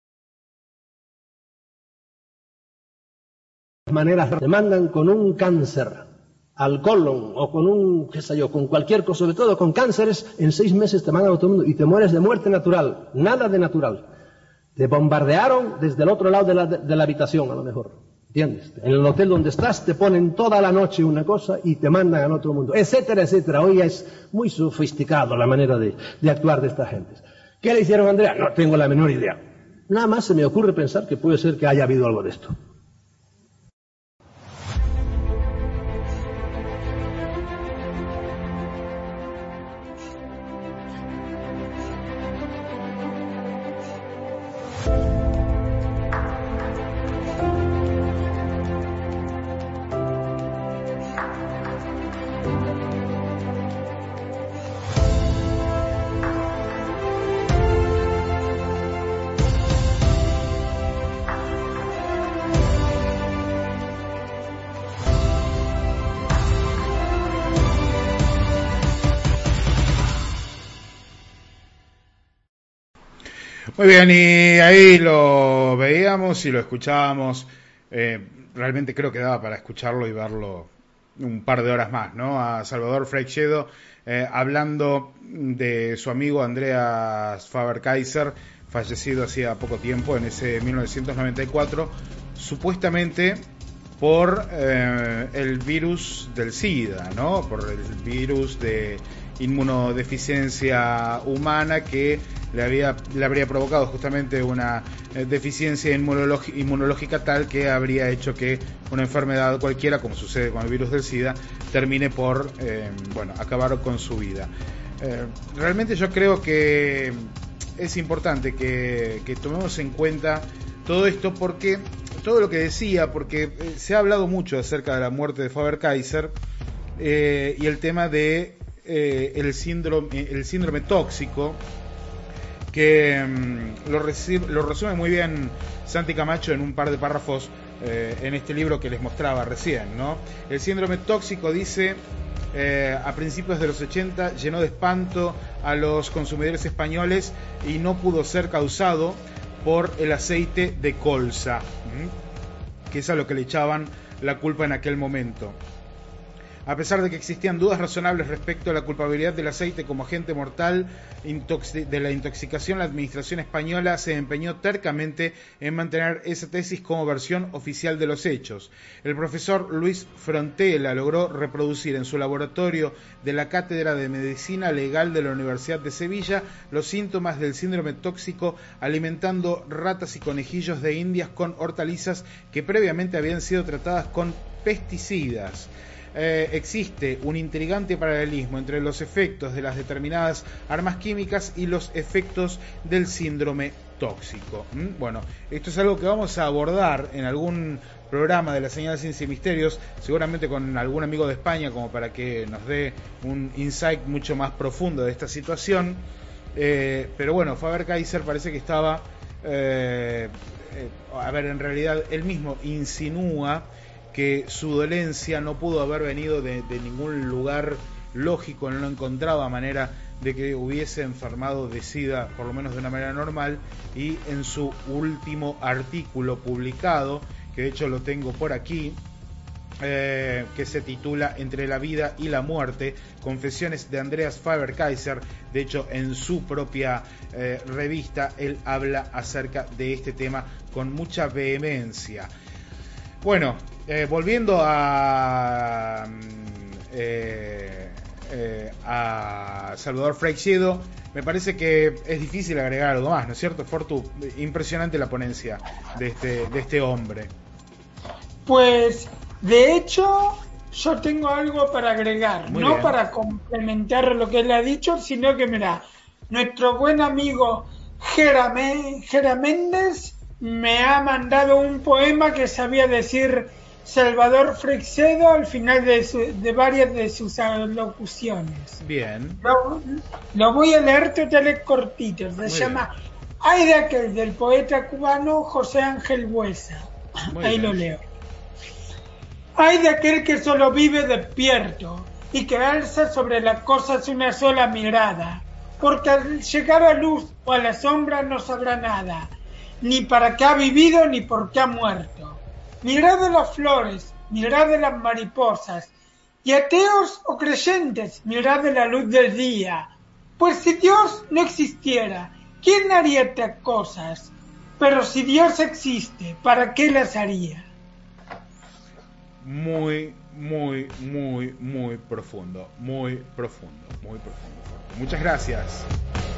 maneras, te mandan con un cáncer al colon o con un, qué sé yo, con cualquier cosa, sobre todo con cánceres, en seis meses te mandan a todo el mundo y te mueres de muerte natural, nada de natural. Te bombardearon desde el otro lado de la, de, de la habitación, a lo mejor, ¿entiendes? En el hotel donde estás te ponen toda la noche una cosa y te mandan al otro mundo, etcétera, etcétera. Hoy es muy sofisticado la manera de, de actuar de estas gentes. ¿Qué le hicieron a Andrea? No tengo la menor idea. Nada más se me ocurre pensar que puede ser que haya habido algo de esto. Muy bien, y ahí lo veíamos y lo escuchábamos. Eh, realmente creo que daba para escucharlo y verlo un par de horas más, ¿no? A Salvador Freixedo eh, hablando de su amigo Andreas Faber-Kaiser, fallecido hacía poco tiempo, en ese mil novecientos noventa y cuatro, supuestamente por eh, el virus del SIDA, ¿no? Por el virus de inmunodeficiencia humana que le había le habría provocado justamente una eh, deficiencia inmunológica, inmunológica tal que habría hecho que una enfermedad cualquiera, como sucede con el virus del SIDA, termine por eh, bueno acabar con su vida. Eh, realmente yo creo que es importante que, que tomemos en cuenta todo esto, porque todo lo que decía, porque eh, se ha hablado mucho acerca de la muerte de Faber-Kaiser eh, y el tema de eh, el síndrome el síndrome tóxico, que um, lo, reci- lo resume muy bien Santi Camacho en un par de párrafos eh, en este libro que les mostraba recién, ¿no? El síndrome tóxico, dice, eh, a principios de los ochenta llenó de espanto a los consumidores españoles y no pudo ser causado por el aceite de colza, ¿sí? Que es a lo que le echaban la culpa en aquel momento. A pesar de que existían dudas razonables respecto a la culpabilidad del aceite como agente mortal intoxi- de la intoxicación, la administración española se empeñó tercamente en mantener esa tesis como versión oficial de los hechos. El profesor Luis Frontela logró reproducir en su laboratorio de la Cátedra de Medicina Legal de la Universidad de Sevilla los síntomas del síndrome tóxico, alimentando ratas y conejillos de indias con hortalizas que previamente habían sido tratadas con pesticidas. eh, existe un intrigante paralelismo entre los efectos de las determinadas armas químicas y los efectos del síndrome tóxico. ¿Mm? Bueno, esto es algo que vamos a abordar en algún programa de la Señal Ciencia y Misterios, seguramente con algún amigo de España, como para que nos dé un insight mucho más profundo de esta situación. Eh, pero bueno, Faber-Kaiser parece que estaba, eh, eh, a ver, en realidad él mismo insinúa que su dolencia no pudo haber venido de, de ningún lugar lógico, no lo encontraba manera de que hubiese enfermado de SIDA, por lo menos de una manera normal, y en su último artículo publicado, que de hecho lo tengo por aquí, eh, que se titula Entre la vida y la muerte, confesiones de Andreas Faber-Kaiser. De hecho, en su propia eh, revista, él habla acerca de este tema con mucha vehemencia. Bueno, eh, volviendo a, eh, eh, a Salvador Freixedo, me parece que es difícil agregar algo más, ¿no es cierto, Fortu? Impresionante la ponencia de este, de este hombre. Pues, de hecho, yo tengo algo para agregar, Muy no bien. para complementar lo que él ha dicho, sino que, mira, nuestro buen amigo Gera, Me- Gera Méndez me ha mandado un poema que sabía decir Salvador Freixedo al final de, su, de varias de sus locuciones. Bien. Lo, lo voy a leer totales cortitos. Se Muy llama Ay de aquel, del poeta cubano José Ángel Buesa. Muy Ahí bien. lo leo. Ay de aquel que solo vive despierto y que alza sobre las cosas una sola mirada, porque al llegar a luz o a la sombra no sabrá nada, ni para qué ha vivido ni por qué ha muerto. Mirad de las flores, mirad de las mariposas, y ateos o creyentes, mirad de la luz del día, pues si Dios no existiera, ¿quién haría estas cosas? Pero si Dios existe, ¿para qué las haría? Muy, muy, muy, muy profundo, muy profundo, muy profundo. Muchas gracias.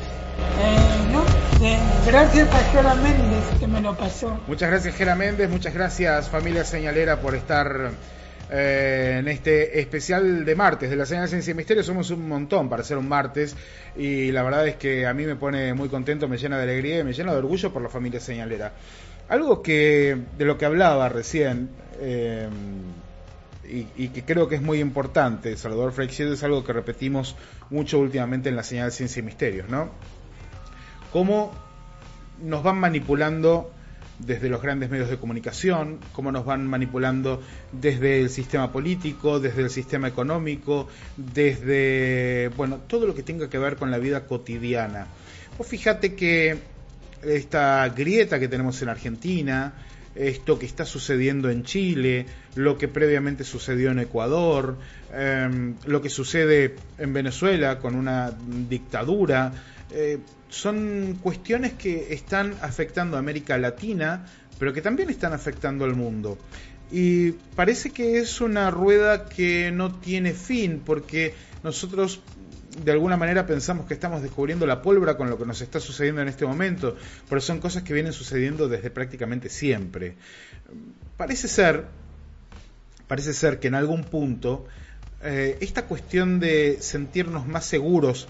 Eh, no, eh, gracias a Gera Méndez que me lo pasó. Muchas gracias, Gera Méndez. Muchas gracias, familia señalera, por estar eh, en este especial de martes de la Señal Ciencia y Misterio. Somos un montón para hacer un martes y la verdad es que a mí me pone muy contento, me llena de alegría y me llena de orgullo por la familia señalera. Algo que de lo que hablaba recién eh, y, y que creo que es muy importante, Salvador Freixedo, es algo que repetimos mucho últimamente en la Señal Ciencia y Misterios, ¿no? Cómo nos van manipulando desde los grandes medios de comunicación, cómo nos van manipulando desde el sistema político, desde el sistema económico, desde, bueno, todo lo que tenga que ver con la vida cotidiana. Vos fíjate que esta grieta que tenemos en Argentina, esto que está sucediendo en Chile, lo que previamente sucedió en Ecuador, eh, lo que sucede en Venezuela con una dictadura, eh, son cuestiones que están afectando a América Latina, pero que también están afectando al mundo. Y parece que es una rueda que no tiene fin, porque nosotros de alguna manera pensamos que estamos descubriendo la pólvora con lo que nos está sucediendo en este momento, pero son cosas que vienen sucediendo desde prácticamente siempre. Parece ser, parece ser que en algún punto eh, esta cuestión de sentirnos más seguros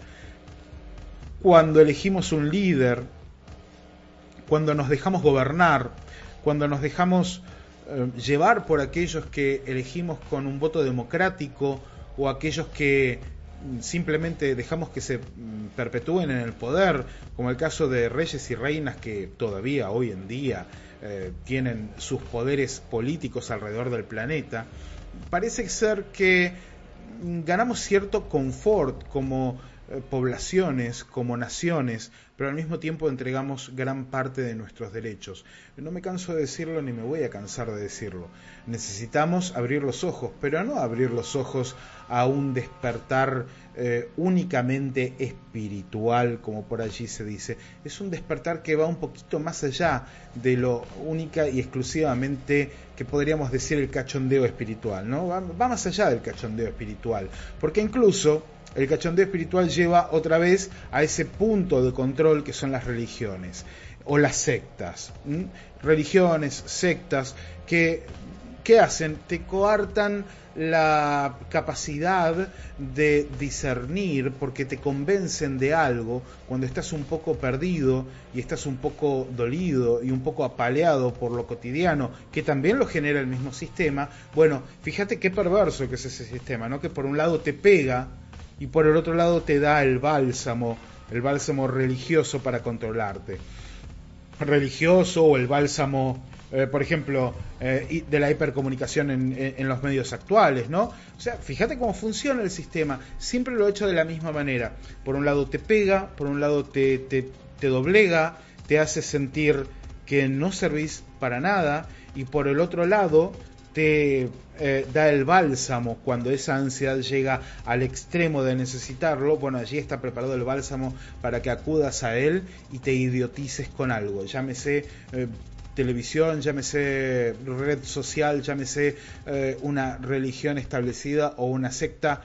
cuando elegimos un líder, cuando nos dejamos gobernar, cuando nos dejamos eh, llevar por aquellos que elegimos con un voto democrático o aquellos que simplemente dejamos que se perpetúen en el poder, como el caso de reyes y reinas que todavía hoy en día eh, tienen sus poderes políticos alrededor del planeta. Parece ser que ganamos cierto confort como eh, poblaciones, como naciones, pero al mismo tiempo entregamos gran parte de nuestros derechos. No me canso de decirlo ni me voy a cansar de decirlo. Necesitamos abrir los ojos, pero no abrir los ojos a un despertar eh, únicamente espiritual, como por allí se dice. Es un despertar que va un poquito más allá de lo única y exclusivamente que podríamos decir el cachondeo espiritual, ¿no? Va, va más allá del cachondeo espiritual, porque incluso el cachondeo espiritual lleva otra vez a ese punto de control que son las religiones o las sectas. ¿m? Religiones, sectas que, ¿qué hacen? Te coartan la capacidad de discernir porque te convencen de algo cuando estás un poco perdido y estás un poco dolido y un poco apaleado por lo cotidiano, que también lo genera el mismo sistema. Bueno, fíjate qué perverso que es ese sistema, ¿no? Que por un lado te pega y por el otro lado te da el bálsamo, el bálsamo religioso para controlarte. Religioso o el bálsamo, Eh, por ejemplo, eh, de la hipercomunicación en, en, en los medios actuales, ¿no? O sea, fíjate cómo funciona el sistema. Siempre lo he hecho de la misma manera. Por un lado te pega, por un lado te, te, te doblega, te hace sentir que no servís para nada, y por el otro lado te eh, da el bálsamo cuando esa ansiedad llega al extremo de necesitarlo. Bueno, allí está preparado el bálsamo para que acudas a él y te idiotices con algo. Llámese Eh, televisión, llámese red social, llámese eh, una religión establecida o una secta,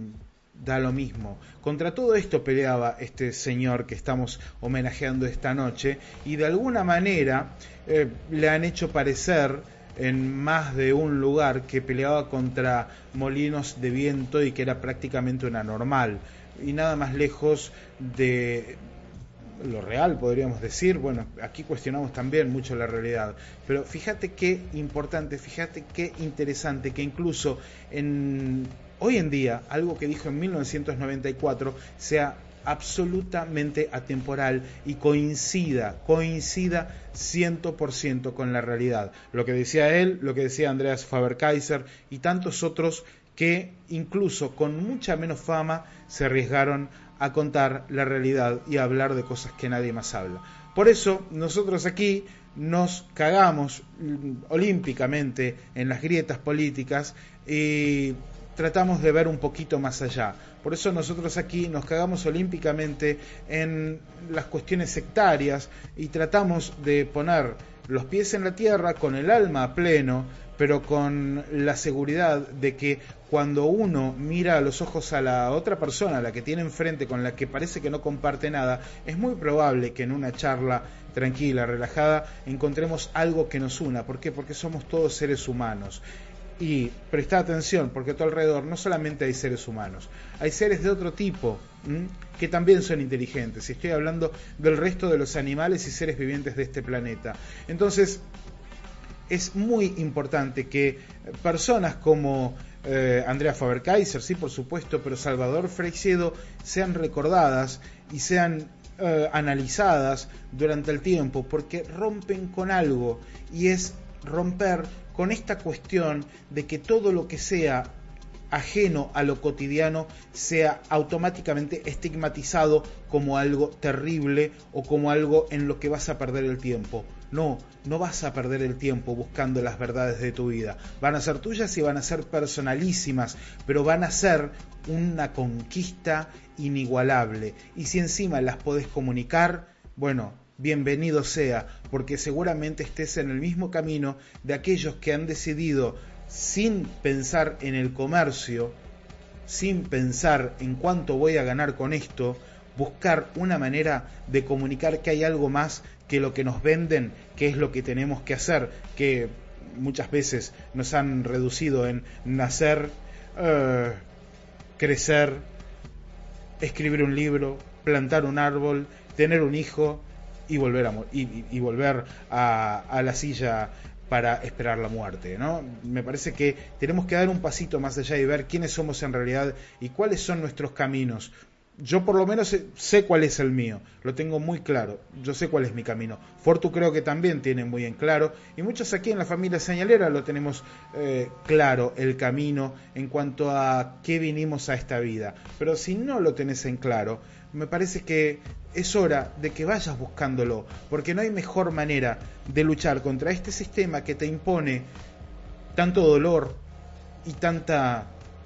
da lo mismo. Contra todo esto peleaba este señor que estamos homenajeando esta noche, y de alguna manera eh, le han hecho parecer en más de un lugar que peleaba contra molinos de viento y que era prácticamente una normal, y nada más lejos de lo real, podríamos decir. Bueno, aquí cuestionamos también mucho la realidad, pero fíjate qué importante, fíjate qué interesante que incluso en hoy en día algo que dijo en mil novecientos noventa y cuatro sea absolutamente atemporal y coincida, coincida cien por ciento con la realidad. Lo que decía él, lo que decía Andreas Faber-Kaiser y tantos otros que incluso con mucha menos fama se arriesgaron a contar la realidad y a hablar de cosas que nadie más habla. Por eso nosotros aquí nos cagamos olímpicamente en las grietas políticas y tratamos de ver un poquito más allá. Por eso nosotros aquí nos cagamos olímpicamente en las cuestiones sectarias y tratamos de poner los pies en la tierra con el alma a pleno, pero con la seguridad de que cuando uno mira a los ojos a la otra persona, a la que tiene enfrente, con la que parece que no comparte nada, es muy probable que en una charla tranquila, relajada, encontremos algo que nos una. ¿Por qué? Porque somos todos seres humanos. Y presta atención, porque a tu alrededor no solamente hay seres humanos, hay seres de otro tipo, ¿m? que también son inteligentes. Y estoy hablando del resto de los animales y seres vivientes de este planeta. Entonces, es muy importante que personas como eh, Andrea Faber-Kaiser, sí, por supuesto, pero Salvador Freixedo, sean recordadas y sean eh, analizadas durante el tiempo, porque rompen con algo, y es romper con esta cuestión de que todo lo que sea ajeno a lo cotidiano sea automáticamente estigmatizado como algo terrible o como algo en lo que vas a perder el tiempo. No, no vas a perder el tiempo buscando las verdades de tu vida. Van a ser tuyas y van a ser personalísimas, pero van a ser una conquista inigualable. Y si encima las podés comunicar, bueno, bienvenido sea, porque seguramente estés en el mismo camino de aquellos que han decidido, sin pensar en el comercio, sin pensar en cuánto voy a ganar con esto, buscar una manera de comunicar que hay algo más que lo que nos venden, que es lo que tenemos que hacer, que muchas veces nos han reducido en nacer, uh, crecer, escribir un libro, plantar un árbol, tener un hijo y volver a, y, y, y volver a, a la silla para esperar la muerte, ¿no? Me parece que tenemos que dar un pasito más allá y ver quiénes somos en realidad y cuáles son nuestros caminos. Yo por lo menos sé cuál es el mío, lo tengo muy claro, yo sé cuál es mi camino. Fortu creo que también tiene muy en claro, y muchos aquí en la familia señalera lo tenemos eh, claro, el camino en cuanto a qué vinimos a esta vida. Pero si no lo tenés en claro, me parece que es hora de que vayas buscándolo, porque no hay mejor manera de luchar contra este sistema que te impone tanto dolor y tanta,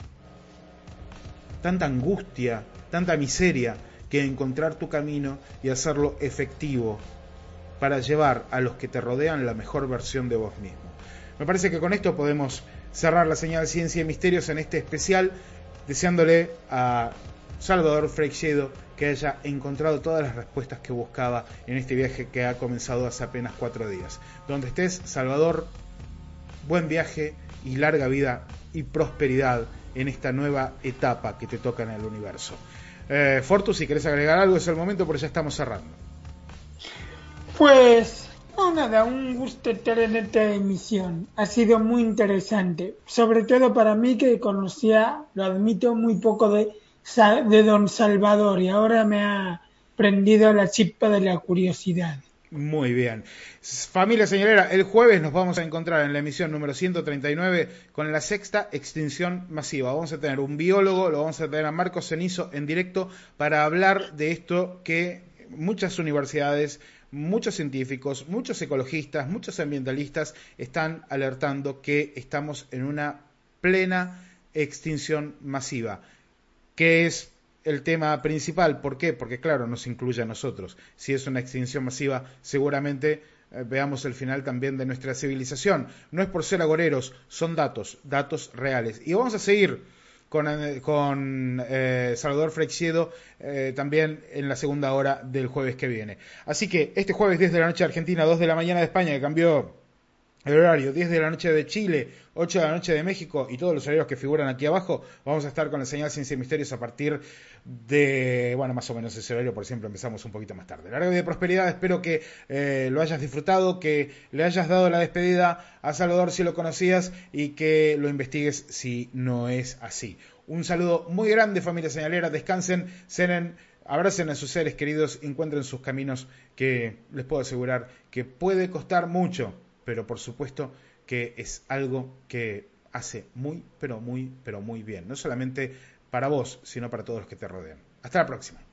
tanta angustia, tanta miseria, que encontrar tu camino y hacerlo efectivo para llevar a los que te rodean la mejor versión de vos mismo. Me parece que con esto podemos cerrar la señal Ciencia y Misterios en este especial, deseándole a Salvador Freixedo que haya encontrado todas las respuestas que buscaba en este viaje que ha comenzado hace apenas cuatro días. Donde estés, Salvador, buen viaje y larga vida y prosperidad en esta nueva etapa que te toca en el universo. Eh, Fortu, si querés agregar algo es el momento porque ya estamos cerrando. Pues no, nada, un gusto estar en esta emisión. Ha sido muy interesante, sobre todo para mí que conocía, lo admito, muy poco de, de Don Salvador y ahora me ha prendido la chispa de la curiosidad. Muy bien. Familia señalera, el jueves nos vamos a encontrar en la emisión número ciento treinta y nueve con la sexta extinción masiva. Vamos a tener un biólogo, lo vamos a tener a Marcos Cenizo en directo para hablar de esto que muchas universidades, muchos científicos, muchos ecologistas, muchos ambientalistas están alertando que estamos en una plena extinción masiva, que es el tema principal. ¿Por qué? Porque claro, nos incluye a nosotros. Si es una extinción masiva, seguramente eh, veamos el final también de nuestra civilización. No es por ser agoreros, son datos, datos reales. Y vamos a seguir con, eh, con eh, Salvador Freixedo eh, también en la segunda hora del jueves que viene. Así que este jueves diez de la noche de Argentina, dos de la mañana de España, que cambió el horario, diez de la noche de Chile, ocho de la noche de México y todos los horarios que figuran aquí abajo, vamos a estar con la señal Ciencia y Misterios a partir de, bueno, más o menos ese horario, por siempre empezamos un poquito más tarde. Larga vida de prosperidad, espero que eh, lo hayas disfrutado, que le hayas dado la despedida a Salvador si lo conocías y que lo investigues si no es así. Un saludo muy grande, familia señalera, descansen, cenen, abracen a sus seres queridos, encuentren sus caminos, que les puedo asegurar que puede costar mucho, pero por supuesto que es algo que hace muy, pero muy, pero muy bien. No solamente para vos, sino para todos los que te rodean. Hasta la próxima.